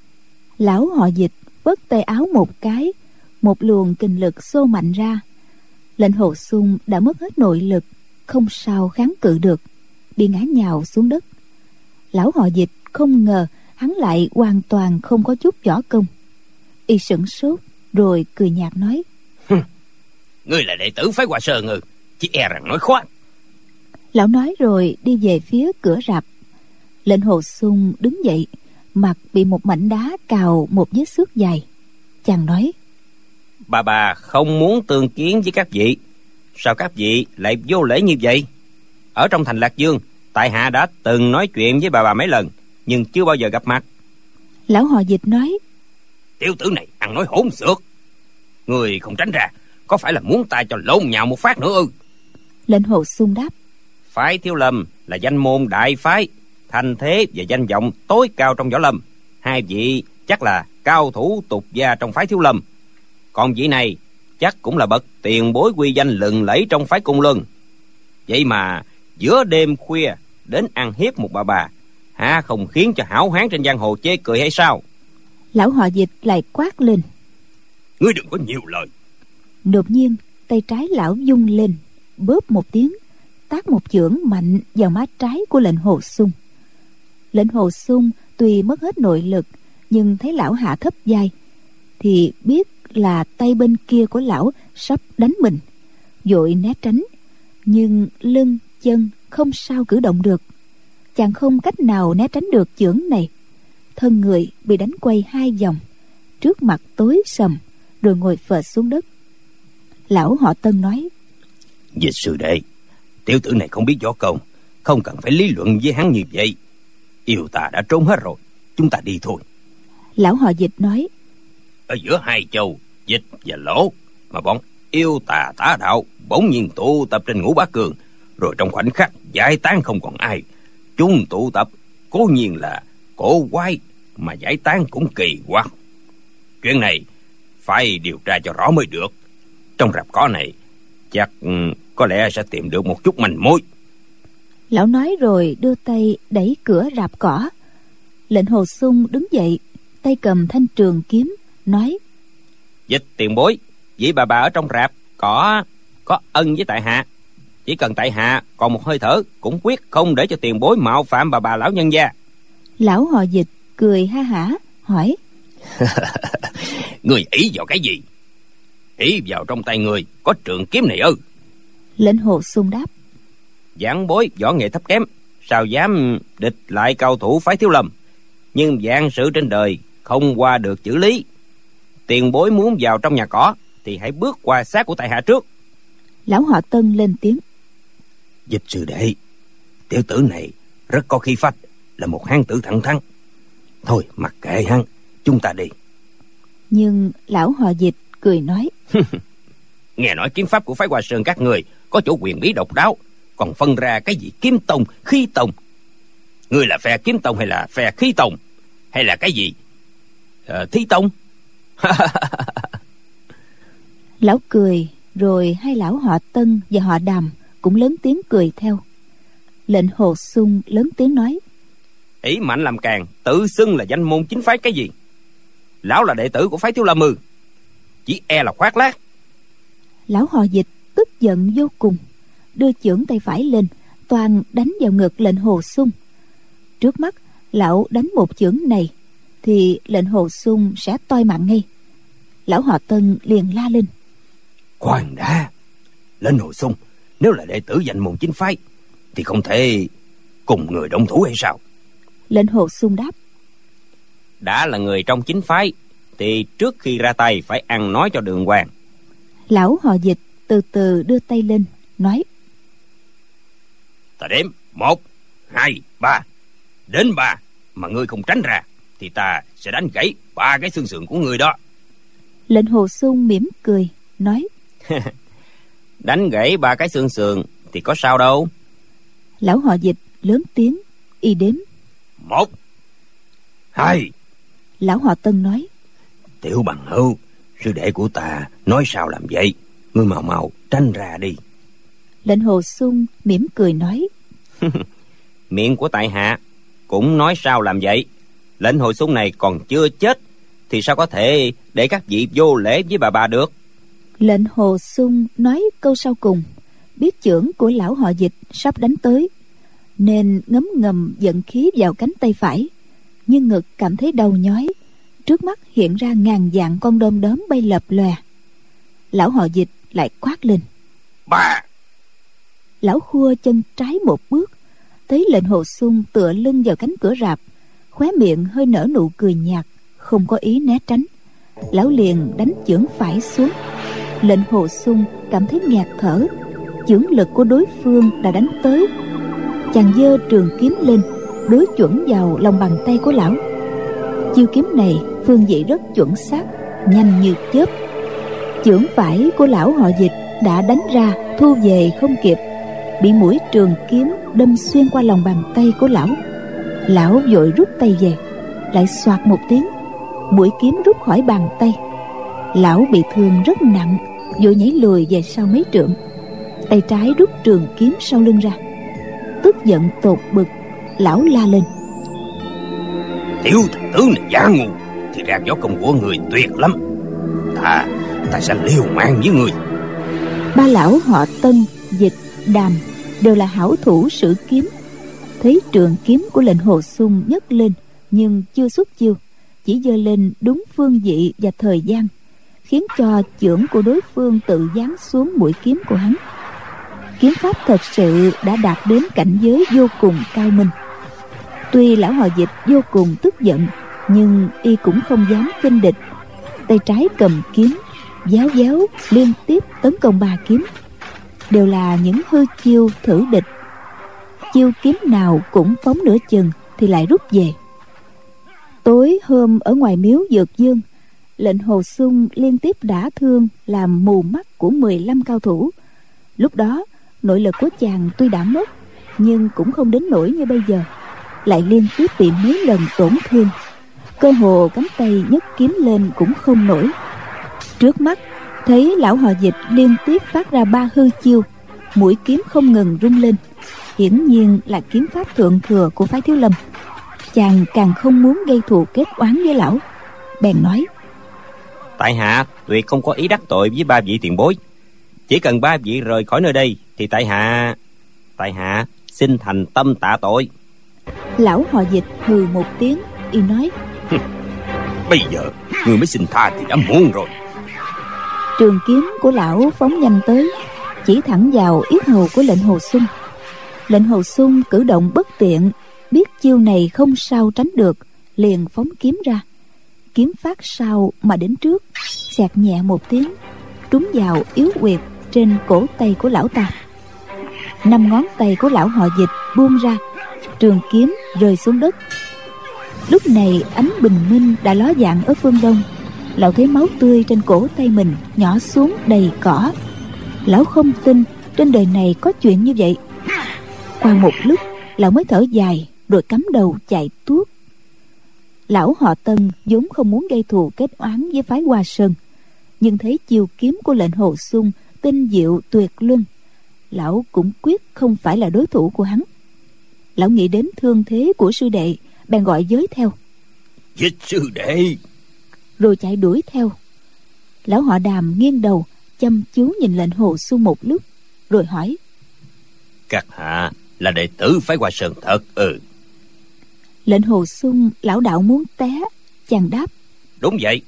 Lão họ Dịch vất tay áo một cái, một luồng kình lực xô mạnh ra. Lệnh Hồ Xuân đã mất hết nội lực, không sao kháng cự được, bị ngã nhào xuống đất. Lão họ Dịch không ngờ hắn lại hoàn toàn không có chút võ công. Y sửng sốt rồi cười nhạt nói: Ngươi là đệ tử phái Hoa Sơn ư? Chỉ e rằng nói khoác. Lão nói rồi đi về phía cửa rạp. Lệnh Hồ Xuân đứng dậy, mặt bị một mảnh đá cào một vết xước dài. Chàng nói: Bà bà không muốn tương kiến với các vị, sao các vị lại vô lễ như vậy? Ở trong thành Lạc Dương, tại hạ đã từng nói chuyện với bà bà mấy lần, nhưng chưa bao giờ gặp mặt. Lão họ Dịch nói: Tiểu tử này ăn nói hỗn xược. Người không tránh ra, có phải là muốn ta cho lộn nhào một phát nữa ư? Lệnh Hồ Xuân đáp: Phái Thiếu Lâm là danh môn đại phái, thành thế và danh vọng tối cao trong võ lâm. Hai vị chắc là cao thủ tục gia trong phái Thiếu Lâm, còn vị này chắc cũng là bậc tiền bối quy danh lừng lẫy trong phái Côn Luân. Vậy mà giữa đêm khuya đến ăn hiếp một bà bà, hả không khiến cho hảo hán trên giang hồ chê cười hay sao? Lão họ Dịch lại quát lên: Ngươi đừng có nhiều lời. Đột nhiên tay trái lão vung lên, bóp một tiếng, tát một chưởng mạnh vào má trái của lệnh Hồ Xuân. Lệnh Hồ Xuân tuy mất hết nội lực, nhưng thấy lão hạ thấp vai thì biết là tay bên kia của lão sắp đánh mình, vội né tránh, nhưng lưng chân không sao cử động được. Chàng không cách nào né tránh được chưởng này, thân người bị đánh quay hai vòng, trước mặt tối sầm, rồi ngồi phệt xuống đất. Lão họ Tân nói: Dịch sư đệ, tiểu tử này không biết võ công, không cần phải lý luận với hắn như vậy. Yêu tà đã trốn hết rồi, chúng ta đi thôi. Lão họ Dịch nói: Ở giữa hai châu Dịch và Lỗ mà bọn yêu tà tà đạo bỗng nhiên tụ tập trên Ngũ Bá Cương, rồi trong khoảnh khắc giải tán không còn ai. Chúng tụ tập cố nhiên là cổ quái, mà giải tán cũng kỳ quặc. Chuyện này phải điều tra cho rõ mới được. Trong rạp cỏ này chắc có lẽ sẽ tìm được một chút manh mối. Lão nói rồi đưa tay đẩy cửa rạp cỏ. Lệnh Hồ Xung đứng dậy, tay cầm thanh trường kiếm, nói: Dịch tiền bối, vị bà bà ở trong rạp có có ân với tại hạ. Chỉ cần tại hạ còn một hơi thở, cũng quyết không để cho tiền bối mạo phạm bà bà lão nhân gia. Lão họ Dịch cười ha hả hỏi: Người ý vào cái gì? Ý vào trong tay người có trường kiếm này ư? Lệnh Hồ Xung đáp: Giảng bối võ nghệ thấp kém, sao dám địch lại cao thủ phái Thiếu Lâm. Nhưng vạn sự trên đời không qua được chữ lý. Tiền bối muốn vào trong nhà cỏ thì hãy bước qua xác của tại hạ trước. Lão họ Tân lên tiếng: Dịch sư đệ, tiểu tử này rất có khí phách, là một hán tử thẳng thắn. Thôi mặc kệ hắn, chúng ta đi. Nhưng lão họ Dịch cười nói: Nghe nói kiếm pháp của phái Hoa Sơn các người có chỗ quyền bí độc đáo, còn phân ra cái gì kiếm tông, khí tông. Ngươi là phe kiếm tông hay là phe khí tông, hay là cái gì à, thí tông? Lão cười, rồi hai lão họ Tân và họ Đàm cũng lớn tiếng cười theo. Lệnh Hồ Xung lớn tiếng nói: Ý mạnh làm càng, tự xưng là danh môn chính phái cái gì? Lão là đệ tử của phái Thiếu Lâm ư? Chỉ e là khoác lác. Lão họ Dịch tức giận vô cùng, đưa chưởng tay phải lên, toàn đánh vào ngực lệnh Hồ Xung. Trước mắt lão đánh một chưởng này thì lệnh Hồ Xung sẽ toi mạng ngay. Lão họ Tân liền la lên: Khoan đã, lệnh Hồ Xung nếu là đệ tử danh môn chính phái thì không thể cùng người động thủ hay sao? Lệnh Hồ Xung đáp: Đã là người trong chính phái thì trước khi ra tay phải ăn nói cho đường hoàng. Lão họ Dịch từ từ đưa tay lên, nói: Ta đếm một, hai, ba. Đến ba mà ngươi không tránh ra thì ta sẽ đánh gãy ba cái xương sườn của ngươi đó. Lệnh Hồ Xung mỉm cười nói: Đánh gãy ba cái xương sườn thì có sao đâu. Lão họ Dịch lớn tiếng y đếm: Một, hai. Lão họ Tân nói: Tiểu bằng hữu, sư đệ của ta nói sao làm vậy, ngươi mau mau tránh ra đi. Lệnh Hồ Xung mỉm cười nói: Miệng của tại hạ cũng nói sao làm vậy. Lệnh Hồ Xung này còn chưa chết thì sao có thể để các vị vô lễ với bà bà được. Lệnh Hồ Xung nói câu sau cùng, biết chưởng của lão họ Dịch sắp đánh tới, nên ngấm ngầm vận khí vào cánh tay phải, nhưng ngực cảm thấy đau nhói. Trước mắt hiện ra ngàn vạn con đom đóm bay lập lòe. Lão họ Dịch lại quát lên: Ba. Lão khua chân trái một bước, thấy lệnh Hồ Xung tựa lưng vào cánh cửa rạp, khóe miệng hơi nở nụ cười nhạt, không có ý né tránh. Lão liền đánh chưởng phải xuống. Lệnh Hồ Xung cảm thấy nghẹt thở, chưởng lực của đối phương đã đánh tới. Chàng giơ trường kiếm lên, đối chuẩn vào lòng bàn tay của lão. Chiêu kiếm này phương vị rất chuẩn xác, nhanh như chớp. Chưởng phải của lão họ Dịch đã đánh ra, thu về không kịp, bị mũi trường kiếm đâm xuyên qua lòng bàn tay của lão. Lão vội rút tay về, lại xoạt một tiếng, mũi kiếm rút khỏi bàn tay. Lão bị thương rất nặng, vội nhảy lùi về sau mấy trượng. Tay trái rút trường kiếm sau lưng ra. Tức giận tột bực, lão la lên: Tiểu thằng tướng này giả ngu, thì ra võ công của người tuyệt lắm. Ta, ta sẽ liều mạng với người. Ba lão họ Tân, Dịch, Đàm đều là hảo thủ sử kiếm. Thấy trường kiếm của lệnh Hồ Xung nhấc lên nhưng chưa xuất chiêu, chỉ giơ lên đúng phương vị và thời gian, khiến cho chưởng của đối phương tự giáng xuống mũi kiếm của hắn. Kiếm pháp thật sự đã đạt đến cảnh giới vô cùng cao minh. Tuy lão họ Dịch vô cùng tức giận, nhưng y cũng không dám khinh địch. Tay trái cầm kiếm, giáo giáo liên tiếp tấn công ba kiếm, đều là những hư chiêu thử địch. Chiêu kiếm nào cũng phóng nửa chừng thì lại rút về. Tối hôm ở ngoài miếu Dược Dương, lệnh Hồ Xung liên tiếp đả thương làm mù mắt của mười lăm cao thủ. Lúc đó nội lực của chàng tuy đã mất, nhưng cũng không đến nỗi như bây giờ. lại liên tiếp bị mấy lần tổn thương, cơ hồ cánh tay nhấc kiếm lên cũng không nổi. Trước mắt thấy lão họ Dịch liên tiếp phát ra ba hư chiêu, mũi kiếm không ngừng rung lên, hiển nhiên là kiếm pháp thượng thừa của phái Thiếu Lâm. Chàng càng không muốn gây thù kết oán với lão, bèn nói: tại hạ tuyệt không có ý đắc tội với ba vị tiền bối, chỉ cần ba vị rời khỏi nơi đây thì tại hạ tại hạ xin thành tâm tạ tội. Lão họ Dịch hừ một tiếng, y nói: Bây giờ ngươi mới xin tha thì đã muộn rồi. Trường kiếm của lão phóng nhanh tới, chỉ thẳng vào yết hầu của lệnh Hồ Xuân. Lệnh Hồ Xuân cử động bất tiện, biết chiêu này không sao tránh được, liền phóng kiếm ra. Kiếm phát sau mà đến trước, xẹt nhẹ một tiếng, trúng vào yếu huyệt trên cổ tay của lão ta. Năm ngón tay của lão họ Dịch buông ra, trường kiếm rơi xuống đất. Lúc này ánh bình minh đã ló dạng ở phương đông. Lão thấy máu tươi trên cổ tay mình nhỏ xuống đầy cỏ. Lão không tin trên đời này có chuyện như vậy. Qua một lúc lão mới thở dài, rồi cắm đầu chạy tuốt. Lão họ Tân vốn không muốn gây thù kết oán với phái Hoa Sơn, nhưng thấy chiêu kiếm của lệnh Hồ Xuân tinh diệu tuyệt luân, lão cũng quyết không phải là đối thủ của hắn. Lão nghĩ đến thương thế của sư đệ, bèn gọi giới theo: Giết sư đệ! Rồi chạy đuổi theo. Lão họ Đàm nghiêng đầu chăm chú nhìn lệnh Hồ Xuân một lúc, rồi hỏi: Các hạ là đệ tử phái Hoa Sơn thật ừ? Lệnh Hồ Xuân lão đạo muốn té, chàng đáp: Đúng vậy.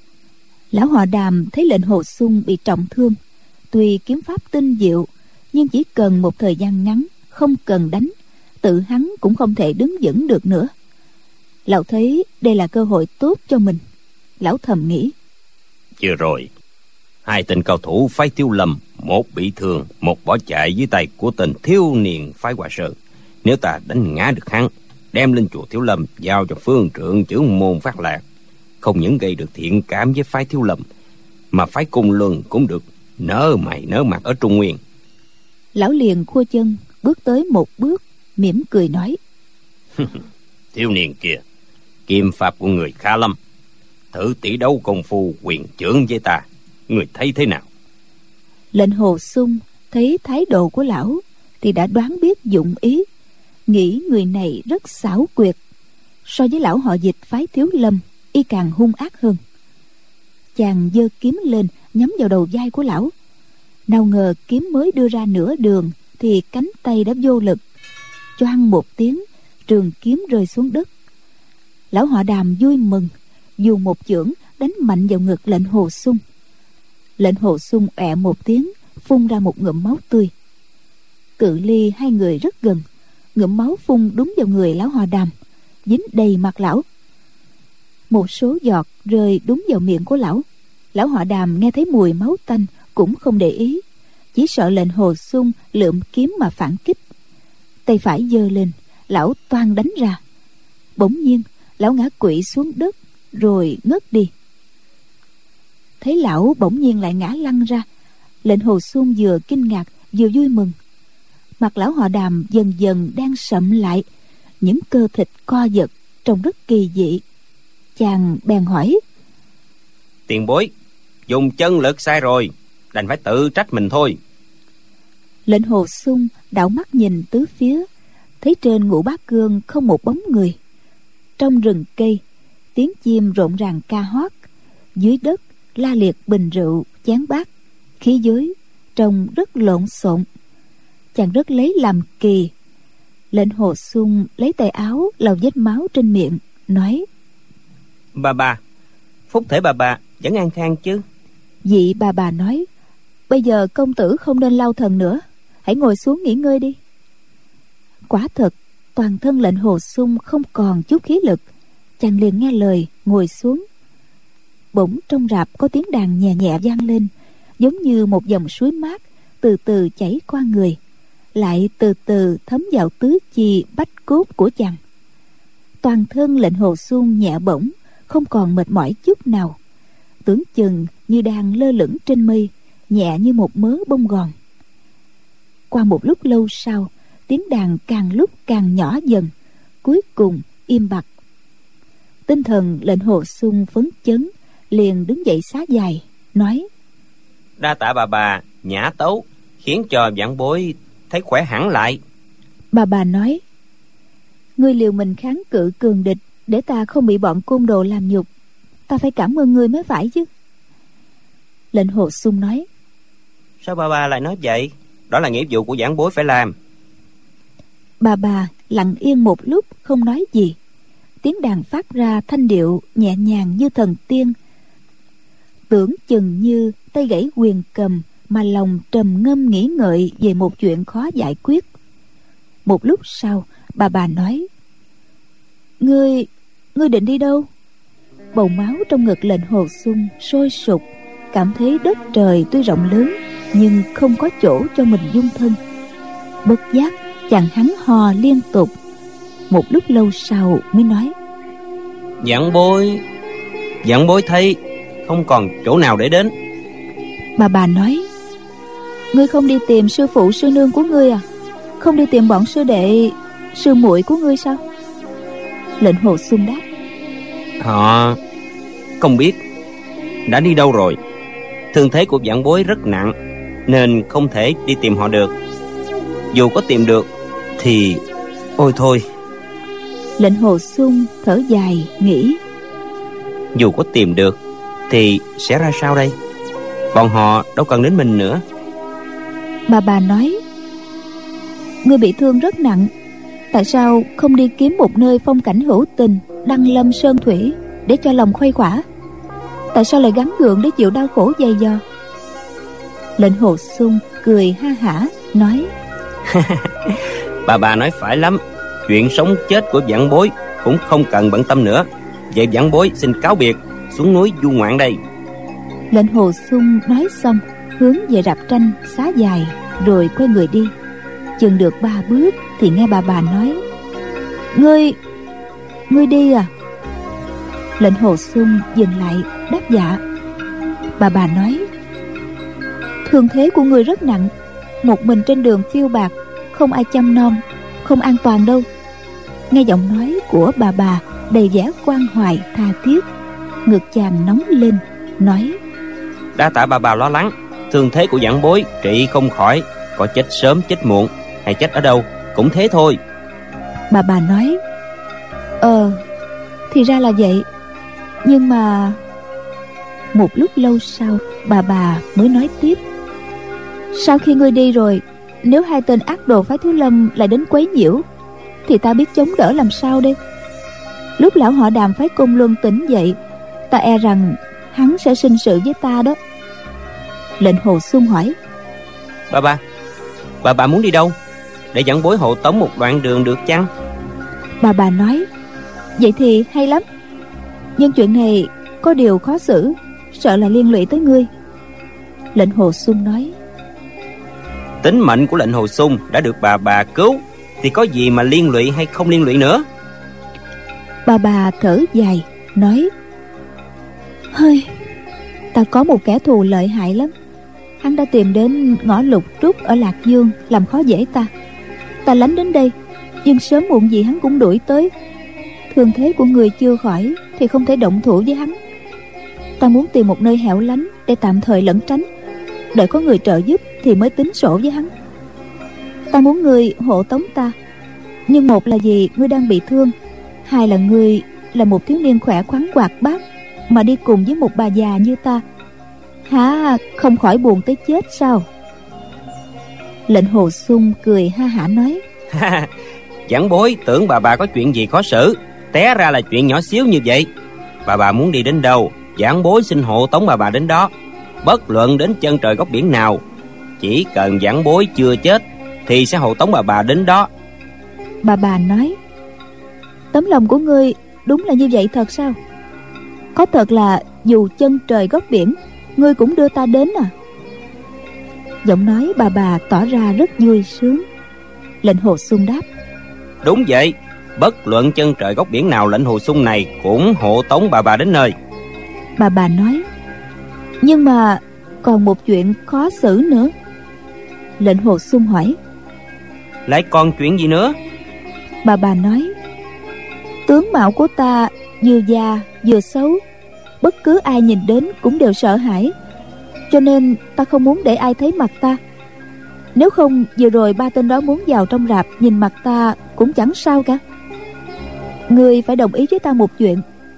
Lão họ Đàm thấy lệnh Hồ Xuân bị trọng thương, tuy kiếm pháp tinh diệu, nhưng chỉ cần một thời gian ngắn, không cần đánh, tự hắn cũng không thể đứng vững được nữa. Lão thấy đây là cơ hội tốt cho mình. Lão thầm nghĩ: Vừa rồi hai tên cao thủ phái Thiếu Lâm, một bị thương, một bỏ chạy dưới tay của tên thiếu niên phái Hoa Sơn. Nếu ta đánh ngã được hắn, đem lên chùa Thiếu Lâm giao cho phương trượng trưởng môn Phát Lạc, không những gây được thiện cảm với phái Thiếu Lâm, mà phái Côn Luân cũng được nở mày nở mặt ở Trung Nguyên. Lão liền khua chân bước tới một bước, mỉm cười nói: Thiếu niên kia, kiếm pháp của người khá lắm, thử tỷ đấu công phu quyền trưởng với ta, người thấy thế nào? Lệnh Hồ Xuân thấy thái độ của lão thì đã đoán biết dụng ý, nghĩ người này rất xảo quyệt. So với lão họ Dịch phái Thiếu Lâm, y càng hung ác hơn. Chàng giơ kiếm lên nhắm vào đầu vai của lão. Nào ngờ kiếm mới đưa ra nửa đường thì cánh tay đã vô lực, choang một tiếng, trường kiếm rơi xuống đất. Lão họ Đàm vui mừng, dùng một chưởng đánh mạnh vào ngực lệnh Hồ Xuân. Lệnh Hồ Xuân ọe một tiếng, phun ra một ngụm máu tươi. Cự ly hai người rất gần, ngụm máu phun đúng vào người lão họ Đàm, dính đầy mặt lão. Một số giọt rơi đúng vào miệng của lão. Lão họ Đàm nghe thấy mùi máu tanh cũng không để ý, chỉ sợ lệnh Hồ Xuân lượm kiếm mà phản kích. Tay phải giơ lên, lão toan đánh ra. Bỗng nhiên lão ngã quỵ xuống đất rồi ngất đi. Thấy lão bỗng nhiên lại ngã lăn ra, lệnh Hồ Xuân vừa kinh ngạc vừa vui mừng. Mặt lão họ Đàm dần dần đang sậm lại, những cơ thịt co giật trông rất kỳ dị. Chàng bèn hỏi: Tiền bối, dùng chân lực sai rồi, đành phải tự trách mình thôi. Lệnh Hồ Xuân đảo mắt nhìn tứ phía, thấy trên Ngũ Bá Cương không một bóng người. Trong rừng cây, tiếng chim rộn ràng ca hót, dưới đất la liệt bình rượu chén bát, khí giới trông rất lộn xộn. Chàng rất lấy làm kỳ. Lệnh Hồ Xuân lấy tay áo lau vết máu trên miệng, nói: Bà bà, phúc thể bà bà vẫn an khang chứ? Vị bà bà nói: Bây giờ công tử không nên lau thần nữa, hãy ngồi xuống nghỉ ngơi đi. Quả thật, toàn thân lệnh Hồ Xuân không còn chút khí lực. Chàng liền nghe lời ngồi xuống. Bỗng trong rạp có tiếng đàn nhẹ nhẹ vang lên, giống như một dòng suối mát từ từ chảy qua người, lại từ từ thấm vào tứ chi bách cốt của chàng. Toàn thân lệnh Hồ Xuân nhẹ bổng, không còn mệt mỏi chút nào, tưởng chừng như đang lơ lửng trên mây, nhẹ như một mớ bông gòn. Qua một lúc lâu sau, tiếng đàn càng lúc càng nhỏ dần, cuối cùng im bặt. Tinh thần lệnh Hồ Xung phấn chấn, liền đứng dậy xá dài, nói: Đa tạ bà bà nhã tấu, khiến cho vãn bối thấy khỏe hẳn lại. Bà bà nói: Ngươi liều mình kháng cự cường địch, để ta không bị bọn côn đồ làm nhục, ta phải cảm ơn ngươi mới phải chứ. Lệnh Hồ Xung nói: Sao bà bà lại nói vậy? Đó là nghĩa vụ của vãn bối phải làm. Bà bà lặng yên một lúc không nói gì. Tiếng đàn phát ra thanh điệu nhẹ nhàng như thần tiên. Tưởng chừng như tay gãy quyền cầm, mà lòng trầm ngâm nghĩ ngợi về một chuyện khó giải quyết. Một lúc sau, bà bà nói: Ngươi, ngươi định đi đâu? Bầu máu trong ngực lệnh Hồ Xung sôi sục, cảm thấy đất trời tuy rộng lớn nhưng không có chỗ cho mình dung thân. Bất giác chàng hắn hò liên tục. Một lúc lâu sau mới nói: Vãn bối Vãn bối thấy không còn chỗ nào để đến. Bà bà nói: Ngươi không đi tìm sư phụ sư nương của ngươi à? Không đi tìm bọn sư đệ sư muội của ngươi sao? Lệnh Hồ Xung đáp: Họ không biết đã đi đâu rồi. Thương thế của vãn bối rất nặng, nên không thể đi tìm họ được. Dù có tìm được thì ôi thôi. Lệnh Hồ Xung thở dài nghĩ: Dù có tìm được thì sẽ ra sao đây? Bọn họ đâu cần đến mình nữa. Bà bà nói: Ngươi bị thương rất nặng, tại sao không đi kiếm một nơi phong cảnh hữu tình, đăng lâm sơn thủy, để cho lòng khuây khỏa? Tại sao lại gắng gượng để chịu đau khổ dày dò? Lệnh Hồ Xung cười ha hả nói: Bà bà nói phải lắm. Chuyện sống chết của vãn bối cũng không cần bận tâm nữa. Vậy vãn bối xin cáo biệt, xuống núi du ngoạn đây. Lệnh Hồ Xung nói xong, hướng về rạp tranh xá dài, rồi quay người đi. Chừng được ba bước thì nghe bà bà nói: Ngươi, ngươi đi à? Lệnh Hồ Xung dừng lại đáp dạ. Bà bà nói: Thương thế của ngươi rất nặng, một mình trên đường phiêu bạt, không ai chăm nom, không an toàn đâu. Nghe giọng nói của bà bà đầy vẻ quan hoài tha thiết, ngực chàng nóng lên, nói: Đa tạ bà bà lo lắng. Thương thế của vãn bối trị không khỏi, có chết sớm chết muộn hay chết ở đâu cũng thế thôi. Bà bà nói: Ờ, thì ra là vậy. Nhưng mà... Một lúc lâu sau, bà bà mới nói tiếp: Sau khi ngươi đi rồi, nếu hai tên ác đồ phái Thiếu Lâm lại đến quấy nhiễu, thì ta biết chống đỡ làm sao đây? Lúc lão họ Đàm phái Côn Luân tỉnh dậy, ta e rằng hắn sẽ sinh sự với ta đó. Lệnh Hồ Xung hỏi: Bà bà Bà bà muốn đi đâu? Để vãn bối hộ tống một đoạn đường được chăng? Bà bà nói: Vậy thì hay lắm. Nhưng chuyện này có điều khó xử, sợ là liên lụy tới ngươi. Lệnh Hồ Xung nói: Tính mệnh của lệnh Hồ Xung đã được bà bà cứu, thì có gì mà liên lụy hay không liên lụy nữa. Bà bà thở dài nói: Hơi, ta có một kẻ thù lợi hại lắm. Hắn đã tìm đến ngõ Lục Trúc ở Lạc Dương, làm khó dễ ta. Ta lánh đến đây, nhưng sớm muộn gì hắn cũng đuổi tới. Thương thế của người chưa khỏi thì không thể động thủ với hắn. Ta muốn tìm một nơi hẻo lánh để tạm thời lẩn tránh, đợi có người trợ giúp thì mới tính sổ với hắn. Ta muốn ngươi hộ tống ta, nhưng một là vì ngươi đang bị thương, hai là ngươi là một thiếu niên khỏe khoắn hoạt bát, mà đi cùng với một bà già như ta, hả không khỏi buồn tới chết sao? Lệnh Hồ Xung cười ha hả nói: Vãn bối tưởng bà bà có chuyện gì khó xử, té ra là chuyện nhỏ xíu như vậy. Bà bà muốn đi đến đâu, vãn bối xin hộ tống bà bà đến đó, bất luận đến chân trời góc biển nào. Chỉ cần vãn bối chưa chết thì sẽ hộ tống bà bà đến đó. Bà bà nói: Tấm lòng của ngươi đúng là như vậy thật sao? Có thật là dù chân trời góc biển, ngươi cũng đưa ta đến à? Giọng nói bà bà tỏ ra rất vui sướng. Lệnh Hồ Xung đáp: Đúng vậy, bất luận chân trời góc biển nào, lệnh Hồ Xung này cũng hộ tống bà bà đến nơi. Bà bà nói: Nhưng mà còn một chuyện khó xử nữa. Lệnh Hồ Xung hỏi: Lại còn chuyện gì nữa? Bà bà nói: Tướng mạo của ta vừa già vừa xấu, bất cứ ai nhìn đến cũng đều sợ hãi, cho nên ta không muốn để ai thấy mặt ta. Nếu không vừa rồi ba tên đó muốn vào trong rạp nhìn mặt ta cũng chẳng sao cả. Ngươi phải đồng ý với ta một chuyện.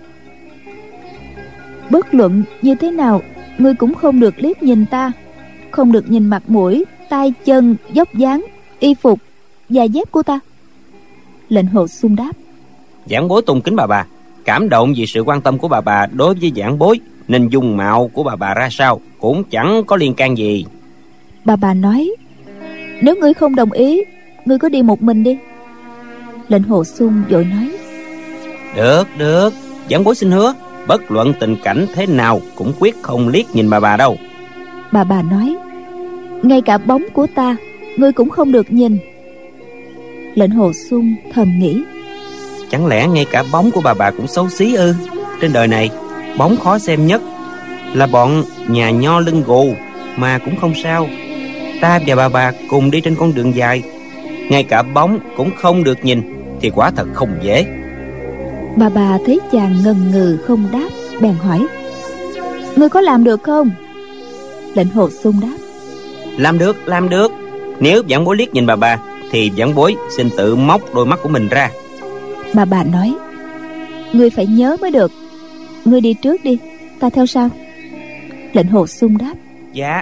Bất luận như thế nào, ngươi cũng không được liếc nhìn ta, không được nhìn mặt mũi, tay chân, dốc dáng, y phục và dép của ta. Lệnh Hồ Xuân đáp: Giảng bối tôn kính bà bà, cảm động vì sự quan tâm của bà bà đối với giảng bối, nên dung mạo của bà bà ra sao cũng chẳng có liên can gì. Bà bà nói: Nếu ngươi không đồng ý, ngươi cứ đi một mình đi. Lệnh Hồ Xuân vội nói: Được, được, giảng bối xin hứa, bất luận tình cảnh thế nào cũng quyết không liếc nhìn bà bà đâu. Bà bà nói: Ngay cả bóng của ta ngươi cũng không được nhìn. Lệnh Hồ Xuân thầm nghĩ: Chẳng lẽ ngay cả bóng của bà bà cũng xấu xí ư? Trên đời này, bóng khó xem nhất là bọn nhà nho lưng gù, mà cũng không sao. Ta và bà bà cùng đi trên con đường dài, ngay cả bóng cũng không được nhìn thì quả thật không dễ. Bà bà thấy chàng ngần ngừ không đáp, bèn hỏi: Ngươi có làm được không? Lệnh Hồ Xuân đáp: Làm được, làm được. Nếu giảng bối liếc nhìn bà bà thì giảng bối xin tự móc đôi mắt của mình ra. Bà bà nói: Ngươi phải nhớ mới được. Ngươi đi trước đi, ta theo sau. Lệnh Hồ Xuân đáp: Dạ.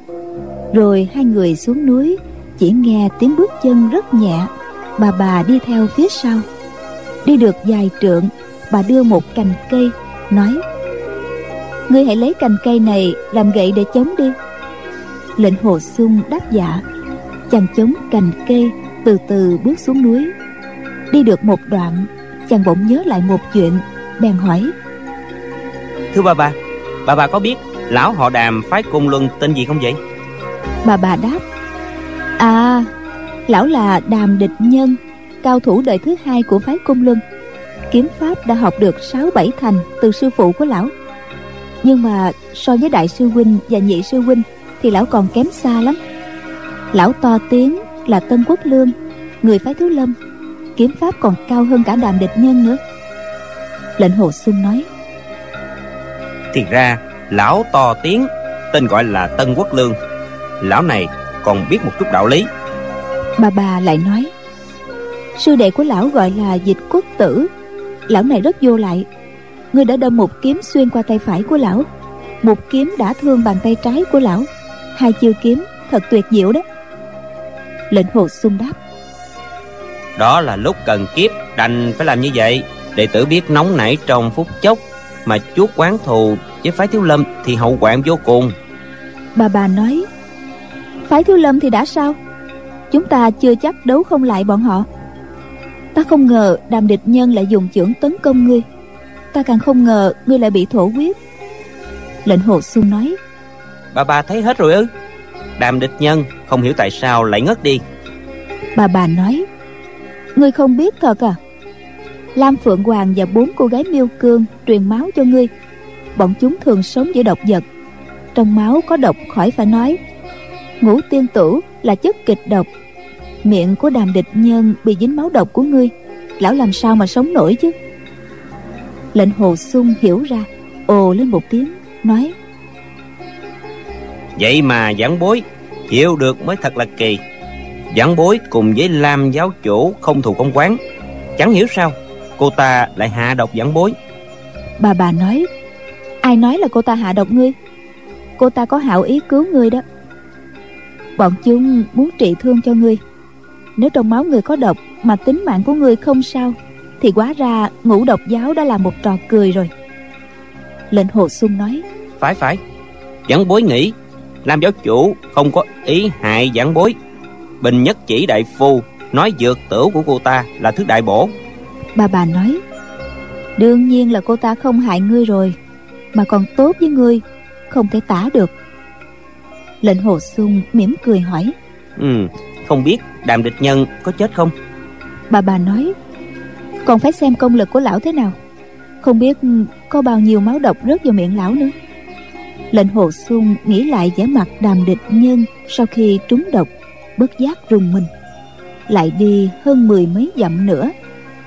Rồi hai người xuống núi, chỉ nghe tiếng bước chân rất nhẹ. Bà bà đi theo phía sau. Đi được vài trượng, bà đưa một cành cây, nói: Ngươi hãy lấy cành cây này làm gậy để chống đi. Lệnh Hồ Xuân đáp dạ. Chàng chống cành cây, từ từ bước xuống núi. Đi được một đoạn, chàng bỗng nhớ lại một chuyện, bèn hỏi: Thưa bà bà, bà bà có biết lão họ Đàm phái Côn Luân tên gì không vậy? Bà bà đáp: À, lão là Đàm Địch Nhân, cao thủ đời thứ hai của phái Côn Luân. Kiếm pháp đã học được sáu bảy thành từ sư phụ của lão. Nhưng mà so với đại sư huynh và nhị sư huynh thì lão còn kém xa lắm. Lão to tiếng là Tân Quốc Lương, người phái Thiếu Lâm, kiếm pháp còn cao hơn cả Đàm Địch Nhân nữa. Lệnh Hồ Xuân nói: Thì ra lão to tiếng tên gọi là Tân Quốc Lương. Lão này còn biết một chút đạo lý. Bà bà lại nói: Sư đệ của lão gọi là Dịch Quốc Tử. Lão này rất vô lại. Ngươi đã đâm một kiếm xuyên qua tay phải của lão, một kiếm đã thương bàn tay trái của lão. Hai chiêu kiếm thật tuyệt diệu đó. Lệnh Hồ Xuân đáp: Đó là lúc cần kiếp đành phải làm như vậy. Đệ tử biết nóng nảy trong phút chốc, mà chuốc oán thù với phái Thiếu Lâm thì hậu hoạn vô cùng. Bà bà nói: Phái Thiếu Lâm thì đã sao? Chúng ta chưa chắc đấu không lại bọn họ. Ta không ngờ Đàm Địch Nhân lại dùng chưởng tấn công ngươi. Ta càng không ngờ ngươi lại bị thổ huyết. Lệnh Hồ Xuân nói: Bà bà thấy hết rồi ư? Đàm Địch Nhân không hiểu tại sao lại ngất đi. Bà bà nói: Ngươi không biết thật à? Lam Phượng Hoàng và bốn cô gái Miêu Cương truyền máu cho ngươi. Bọn chúng thường sống với độc vật, trong máu có độc khỏi phải nói. Ngũ tiên tử là chất kịch độc. Miệng của Đàm Địch Nhân bị dính máu độc của ngươi, lão làm sao mà sống nổi chứ? Lệnh Hồ Xuân hiểu ra, ồ lên một tiếng, nói: Vậy mà giảng bối chịu được mới thật là kỳ. Giảng bối cùng với Lam giáo chủ không thù không oán, chẳng hiểu sao cô ta lại hạ độc giảng bối. Bà bà nói: Ai nói là cô ta hạ độc ngươi? Cô ta có hảo ý cứu ngươi đó. Bọn chúng muốn trị thương cho ngươi. Nếu trong máu người có độc mà tính mạng của ngươi không sao, thì hóa ra Ngũ Độc giáo đã là một trò cười rồi. Lệnh Hồ Xuân nói: Phải phải, giảng bối nghĩ Lam giáo chủ không có ý hại giảng bối. Bình Nhất Chỉ đại phu nói dược tửu của cô ta là thứ đại bổ. Bà bà nói: Đương nhiên là cô ta không hại ngươi rồi, mà còn tốt với ngươi, không thể tả được. Lệnh Hồ Xuân mỉm cười hỏi: Ừ, không biết Đàm Địch Nhân có chết không? Bà bà nói: Còn phải xem công lực của lão thế nào, không biết có bao nhiêu máu độc rớt vào miệng lão nữa. Lệnh Hồ Xuân nghĩ lại vẻ mặt Đàm Địch Nhân sau khi trúng độc, bất giác rùng mình. Lại đi hơn mười mấy dặm nữa,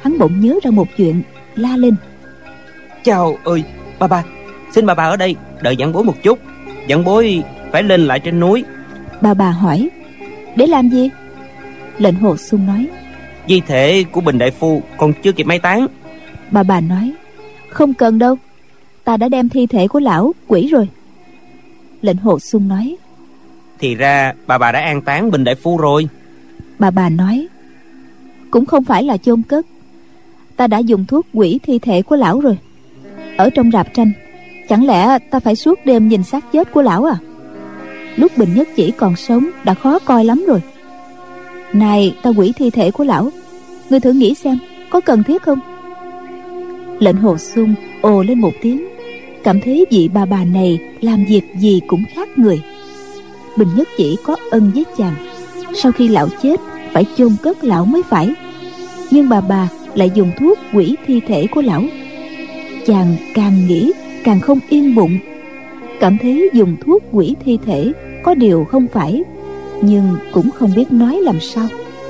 hắn bỗng nhớ ra một chuyện, la lên: Chào ơi, bà bà, xin bà bà ở đây đợi vãn bối một chút. Vãn bối phải lên lại trên núi. Bà bà hỏi: Để làm gì? Lệnh Hồ Xuân nói: Di thể của Bình đại phu còn chưa kịp mai táng. Bà bà nói: Không cần đâu, ta đã đem thi thể của lão quỷ rồi. Lệnh Hồ Xuân nói: Thì ra bà bà đã an táng Bình đại phu rồi. Bà bà nói: Cũng không phải là chôn cất, ta đã dùng thuốc quỷ thi thể của lão rồi. Ở trong rạp tranh, chẳng lẽ ta phải suốt đêm nhìn xác chết của lão à? Lúc Bình Nhất Chỉ còn sống đã khó coi lắm rồi, này ta quỷ thi thể của lão, ngươi thử nghĩ xem có cần thiết không? Lệnh Hồ Xuân ồ lên một tiếng, cảm thấy vị bà bà này làm việc gì cũng khác người. Bình Nhất Chỉ có ân với chàng, sau khi lão chết phải chôn cất lão mới phải, nhưng bà bà lại dùng thuốc quỷ thi thể của lão. Chàng càng nghĩ càng không yên bụng, cảm thấy dùng thuốc quỷ thi thể có điều không phải, nhưng cũng không biết nói làm sao.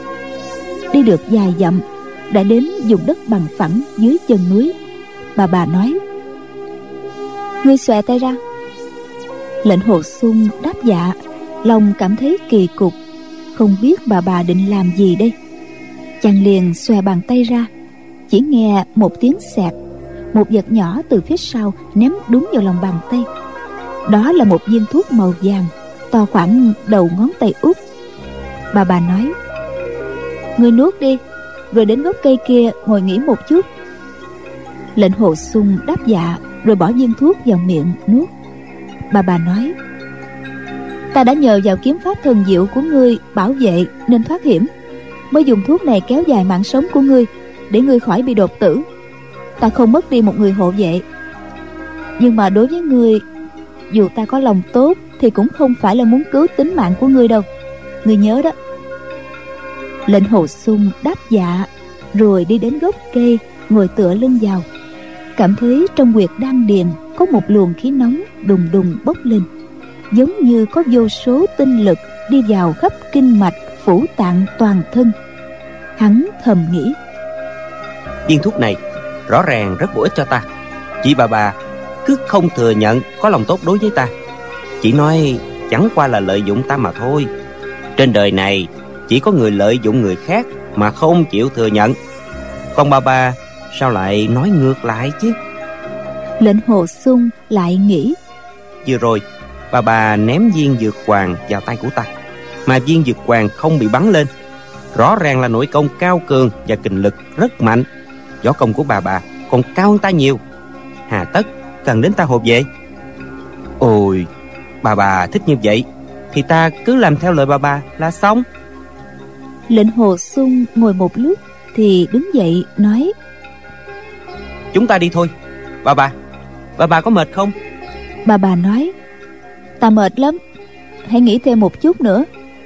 Đi được vài dặm đã đến vùng đất bằng phẳng dưới chân núi. Bà bà nói: Ngươi xòe tay ra. Lệnh Hồ Xuân đáp dạ, lòng cảm thấy kỳ cục, không biết bà bà định làm gì đây. Chàng liền xòe bàn tay ra, chỉ nghe một tiếng xẹt, một vật nhỏ từ phía sau ném đúng vào lòng bàn tay. Đó là một viên thuốc màu vàng, to khoảng đầu ngón tay út. Bà bà nói: Ngươi nuốt đi, rồi đến gốc cây kia ngồi nghỉ một chút. Lệnh Hồ Xuân đáp dạ, rồi bỏ viên thuốc vào miệng nuốt. Bà bà nói: Ta đã nhờ vào kiếm pháp thần diệu của ngươi bảo vệ nên thoát hiểm, mới dùng thuốc này kéo dài mạng sống của ngươi, để ngươi khỏi bị đột tử. Ta không mất đi một người hộ vệ, nhưng mà đối với ngươi, dù ta có lòng tốt thì cũng không phải là muốn cứu tính mạng của ngươi đâu, ngươi nhớ đó. Lệnh Hồ Xuân đáp dạ, rồi đi đến gốc cây ngồi tựa lưng vào, cảm thấy trong huyệt đan điền có một luồng khí nóng đùng đùng bốc lên, giống như có vô số tinh lực đi vào khắp kinh mạch phủ tạng toàn thân. Hắn thầm nghĩ: Viên thuốc này rõ ràng rất bổ ích cho ta. Chị bà bà cứ không thừa nhận có lòng tốt đối với ta, chỉ nói chẳng qua là lợi dụng ta mà thôi. Trên đời này chỉ có người lợi dụng người khác mà không chịu thừa nhận. Còn bà bà sao lại nói ngược lại chứ? Lệnh Hồ Xuân lại nghĩ: Vừa rồi bà bà ném viên dược hoàng vào tay của ta, mà viên dược hoàng không bị bắn lên, rõ ràng là nội công cao cường và kình lực rất mạnh. Võ công của bà bà còn cao hơn ta nhiều, hà tất cần đến ta hộ vệ? Ôi, bà bà thích như vậy thì ta cứ làm theo lời bà bà là xong. Lệnh Hồ Xuân ngồi một lúc thì đứng dậy nói: Chúng ta đi thôi. Bà bà, bà bà có mệt không? Bà bà nói: Ta mệt lắm, hãy nghỉ thêm một chút nữa.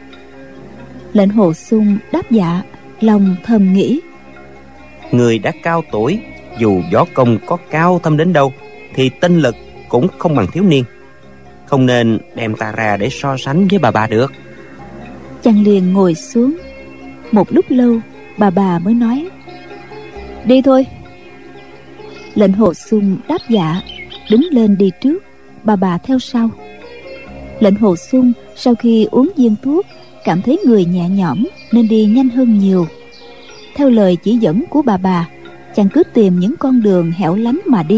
Lệnh Hồ Xuân đáp dạ, lòng thầm nghĩ: Người đã cao tuổi, dù võ công có cao thâm đến đâu thì tinh lực cũng không bằng thiếu niên, không nên đem ta ra để so sánh với bà bà được. Chàng liền ngồi xuống. Một lúc lâu bà bà mới nói: Đi thôi. Lệnh Hồ Xuân đáp dạ, đứng lên đi trước, bà bà theo sau. Lệnh Hồ Xuân sau khi uống viên thuốc cảm thấy người nhẹ nhõm nên đi nhanh hơn nhiều. Theo lời chỉ dẫn của bà bà, chàng cứ tìm những con đường hẻo lánh mà đi.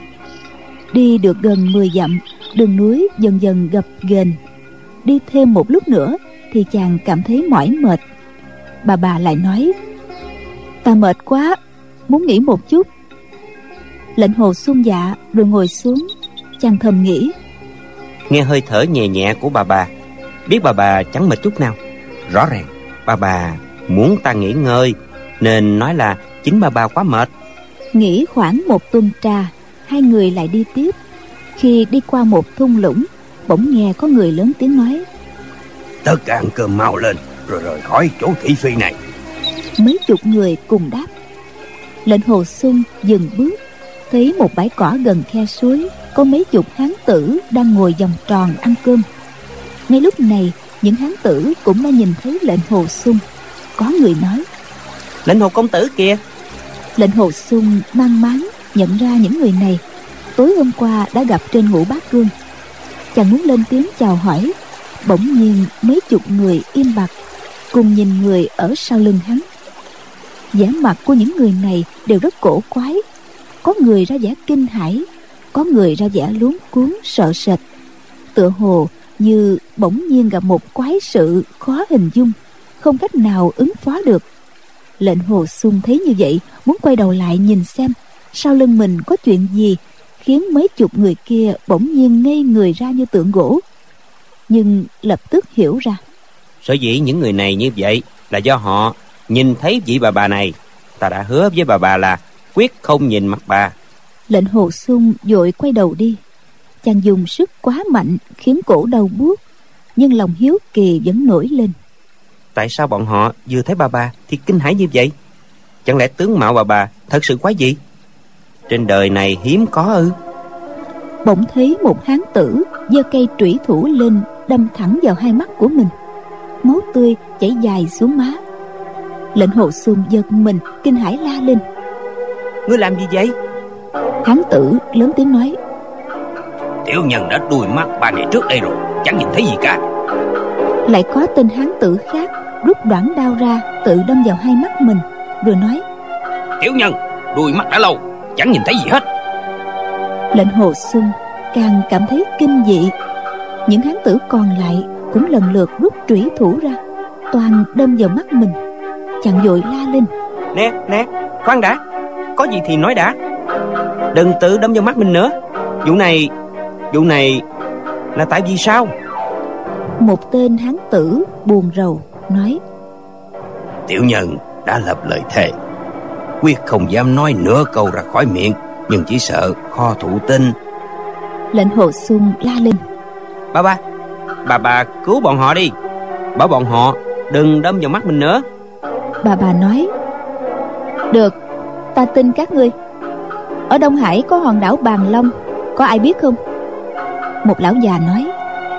Đi được gần mười dặm, đường núi dần dần gập ghềnh. Đi thêm một lúc nữa thì chàng cảm thấy mỏi mệt. Bà bà lại nói: Ta mệt quá, muốn nghỉ một chút. Lệnh Hồ Xuân dạ, rồi ngồi xuống. Chàng thầm nghĩ: Nghe hơi thở nhẹ nhẹ của bà bà, biết bà bà chẳng mệt chút nào. Rõ ràng bà bà muốn ta nghỉ ngơi, nên nói là chính bà bà quá mệt. Nghỉ khoảng một tuần trà, hai người lại đi tiếp. Khi đi qua một thung lũng, bỗng nghe có người lớn tiếng nói: Tất cả ăn cơm mau lên, rồi rời khỏi chỗ thị phi này. Mấy chục người cùng đáp. Lệnh Hồ Xuân dừng bước, thấy một bãi cỏ gần khe suối, có mấy chục hán tử đang ngồi vòng tròn ăn cơm. Ngay lúc này, những hán tử cũng đã nhìn thấy lệnh Hồ Xuân. Có người nói: Lệnh Hồ công tử kìa. Lệnh Hồ Xung mang máng nhận ra những người này tối hôm qua đã gặp trên Ngũ Bá Cương. Chàng muốn lên tiếng chào hỏi, bỗng nhiên mấy chục người im bặt cùng nhìn người ở sau lưng hắn. vẻ mặt của những người này đều rất cổ quái, có người ra vẻ kinh hãi, có người ra vẻ luống cuống sợ sệt, tựa hồ như bỗng nhiên gặp một quái sự khó hình dung, không cách nào ứng phó được. Lệnh Hồ Xung thấy như vậy, muốn quay đầu lại nhìn xem sau lưng mình có chuyện gì khiến mấy chục người kia bỗng nhiên ngây người ra như tượng gỗ, nhưng lập tức hiểu ra. Sở dĩ những người này như vậy là do họ nhìn thấy vị bà bà này. Ta đã hứa với bà bà là quyết không nhìn mặt bà. Lệnh Hồ Xung vội quay đầu đi. Chàng dùng sức quá mạnh khiến cổ đau buốt, nhưng lòng hiếu kỳ vẫn nổi lên. Tại sao bọn họ vừa thấy bà bà thì kinh hãi như vậy? Chẳng lẽ tướng mạo bà bà thật sự quái dị? Trên đời này hiếm có ư? Bỗng thấy một hán tử giơ cây trủy thủ lên đâm thẳng vào hai mắt của mình, máu tươi chảy dài xuống má. Lệnh Hồ Xung giật mình kinh hãi la lên: Ngươi làm gì vậy? Hán tử lớn tiếng nói: Tiểu nhân đã đuôi mắt ba ngày trước đây rồi, chẳng nhìn thấy gì cả. Lại có tên hán tử khác rút đoạn đao ra tự đâm vào hai mắt mình, rồi nói: Tiểu nhân đuôi mắt đã lâu, chẳng nhìn thấy gì hết. Lệnh Hồ Xung càng cảm thấy kinh dị. Những hán tử còn lại cũng lần lượt rút trủy thủ ra, toàn đâm vào mắt mình. Chàng vội la lên: Nè nè, khoan đã, có gì thì nói đã, đừng tự đâm vào mắt mình nữa. Vụ này Vụ này là tại vì sao? Một tên hán tử buồn rầu nói: Tiểu nhân đã lập lời thề, quyết không dám nói nửa câu ra khỏi miệng, nhưng chỉ sợ kho thụ tin. Lệnh Hồ Xung la lên: Bà bà, bà bà cứu bọn họ đi, bảo bọn họ đừng đâm vào mắt mình nữa. Bà bà nói: Được, ta tin các ngươi. Ở Đông Hải có hòn đảo Bàn Long, có ai biết không? Một lão già nói: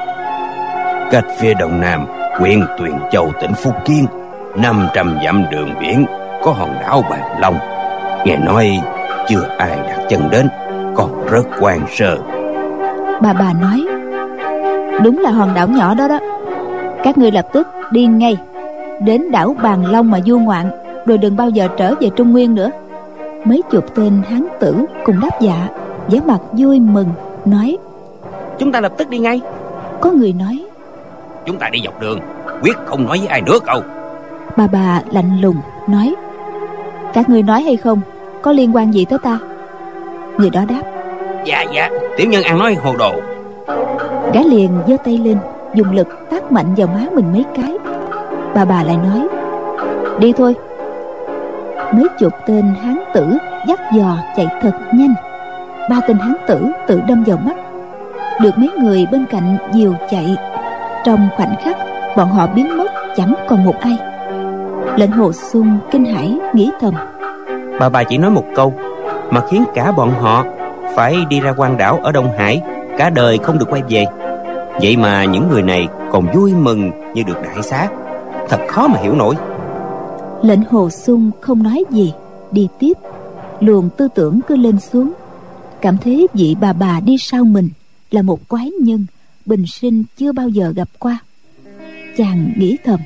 Cách phía đông nam huyện Tuyền Châu tỉnh Phúc Kiến năm trăm dặm đường biển có hòn đảo Bàn Long. Nghe nói chưa ai đặt chân đến, còn rất hoang sơ. Bà bà nói: Đúng là hòn đảo nhỏ đó đó. Các ngươi lập tức đi ngay đến đảo Bàn Long mà du ngoạn, rồi đừng bao giờ trở về Trung Nguyên nữa. Mấy chục tên hán tử cùng đáp dạ, vẻ mặt vui mừng nói: Chúng ta lập tức đi ngay. Có người nói: Chúng ta đi dọc đường, quyết không nói với ai nữa câu. Bà bà lạnh lùng nói: Các ngươi nói hay không có liên quan gì tới ta? Người đó đáp: Dạ dạ, tiểu nhân ăn nói hồ đồ. Gã liền giơ tay lên, dùng lực tát mạnh vào má mình mấy cái. Bà bà lại nói: Đi thôi. Mấy chục tên hán tử dắt dò chạy thật nhanh. Ba tên hán tử tự đâm vào mắt, được mấy người bên cạnh dìu chạy. Trong khoảnh khắc bọn họ biến mất chẳng còn một ai. Lệnh Hồ Xung kinh hãi nghĩ thầm: Bà bà chỉ nói một câu mà khiến cả bọn họ phải đi ra quan đảo ở Đông Hải, cả đời không được quay về. Vậy mà những người này còn vui mừng như được đại xá, thật khó mà hiểu nổi. Lệnh Hồ Xung không nói gì, đi tiếp. Luồng tư tưởng cứ lên xuống, cảm thấy vị bà bà đi sau mình là một quái nhân bình sinh chưa bao giờ gặp qua. Chàng nghĩ thầm: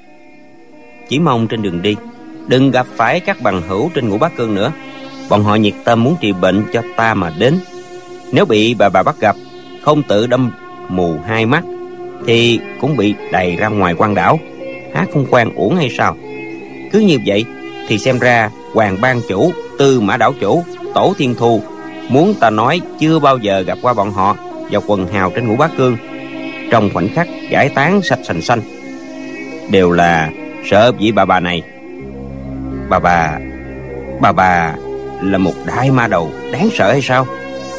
Chỉ mong trên đường đi đừng gặp phải các bằng hữu trên Ngũ Bá Cương nữa. Bọn họ nhiệt tâm muốn trị bệnh cho ta mà đến. Nếu bị bà bà bắt gặp, không tự đâm mù hai mắt thì cũng bị đày ra ngoài quan đảo, há không quan uổng hay sao? Cứ như vậy thì xem ra Hoàng Ban Chủ, Tư Mã Đảo Chủ, Tổ Thiên Thu muốn ta nói chưa bao giờ gặp qua bọn họ và quần hào trên Ngũ Bá Cương, trong khoảnh khắc giải tán sạch sành xanh, đều là sợ vị bà bà này. Bà bà Bà bà là một đại ma đầu đáng sợ hay sao?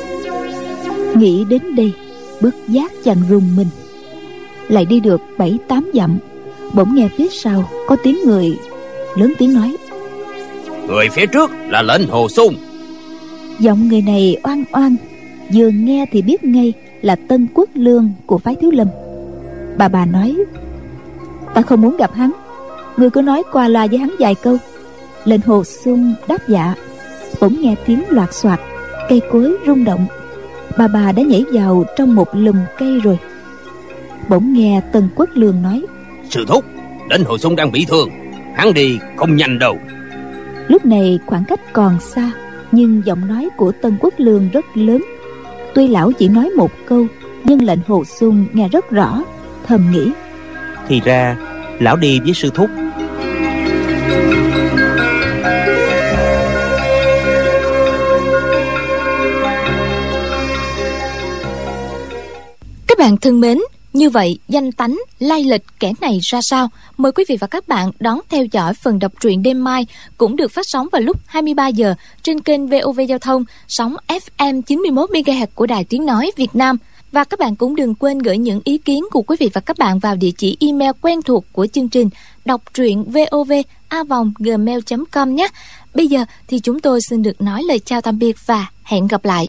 Nghĩ đến đây, bất giác chàng rùng mình. Lại đi được bảy tám dặm, bỗng nghe phía sau có tiếng người lớn tiếng nói: Người phía trước là Lệnh Hồ Xung. Giọng người này oan oan, vừa nghe thì biết ngay là Tân Quốc Lương của phái Thiếu Lâm. Bà bà nói: Ta không muốn gặp hắn, người cứ nói qua loa với hắn vài câu, Lệnh Hồ Xuân đáp dạ. Bỗng nghe tiếng loạt soạt, cây cối rung động. Bà bà đã nhảy vào trong một lùm cây rồi. Bỗng nghe Tần Quốc Lương nói: Sư thúc, Lệnh Hồ Xuân đang bị thương, hắn đi không nhanh đâu. Lúc này khoảng cách còn xa, nhưng giọng nói của Tần Quốc Lương rất lớn. Tuy lão chỉ nói một câu, nhưng Lệnh Hồ Xuân nghe rất rõ, thầm nghĩ: Thì ra lão đi với sư thúc. Các bạn thân mến, như vậy danh tánh, lai lịch kẻ này ra sao? Mời quý vị và các bạn đón theo dõi phần đọc truyện đêm mai, cũng được phát sóng vào lúc hai mươi ba giờ trên kênh vê o vê Giao thông, sóng ép em chín mươi mốt mê ga héc của Đài Tiếng Nói Việt Nam. Và các bạn cũng đừng quên gửi những ý kiến của quý vị và các bạn vào địa chỉ email quen thuộc của chương trình đọc truyện vov a vòng gmail chấm com nhé. Bây giờ thì chúng tôi xin được nói lời chào tạm biệt và hẹn gặp lại.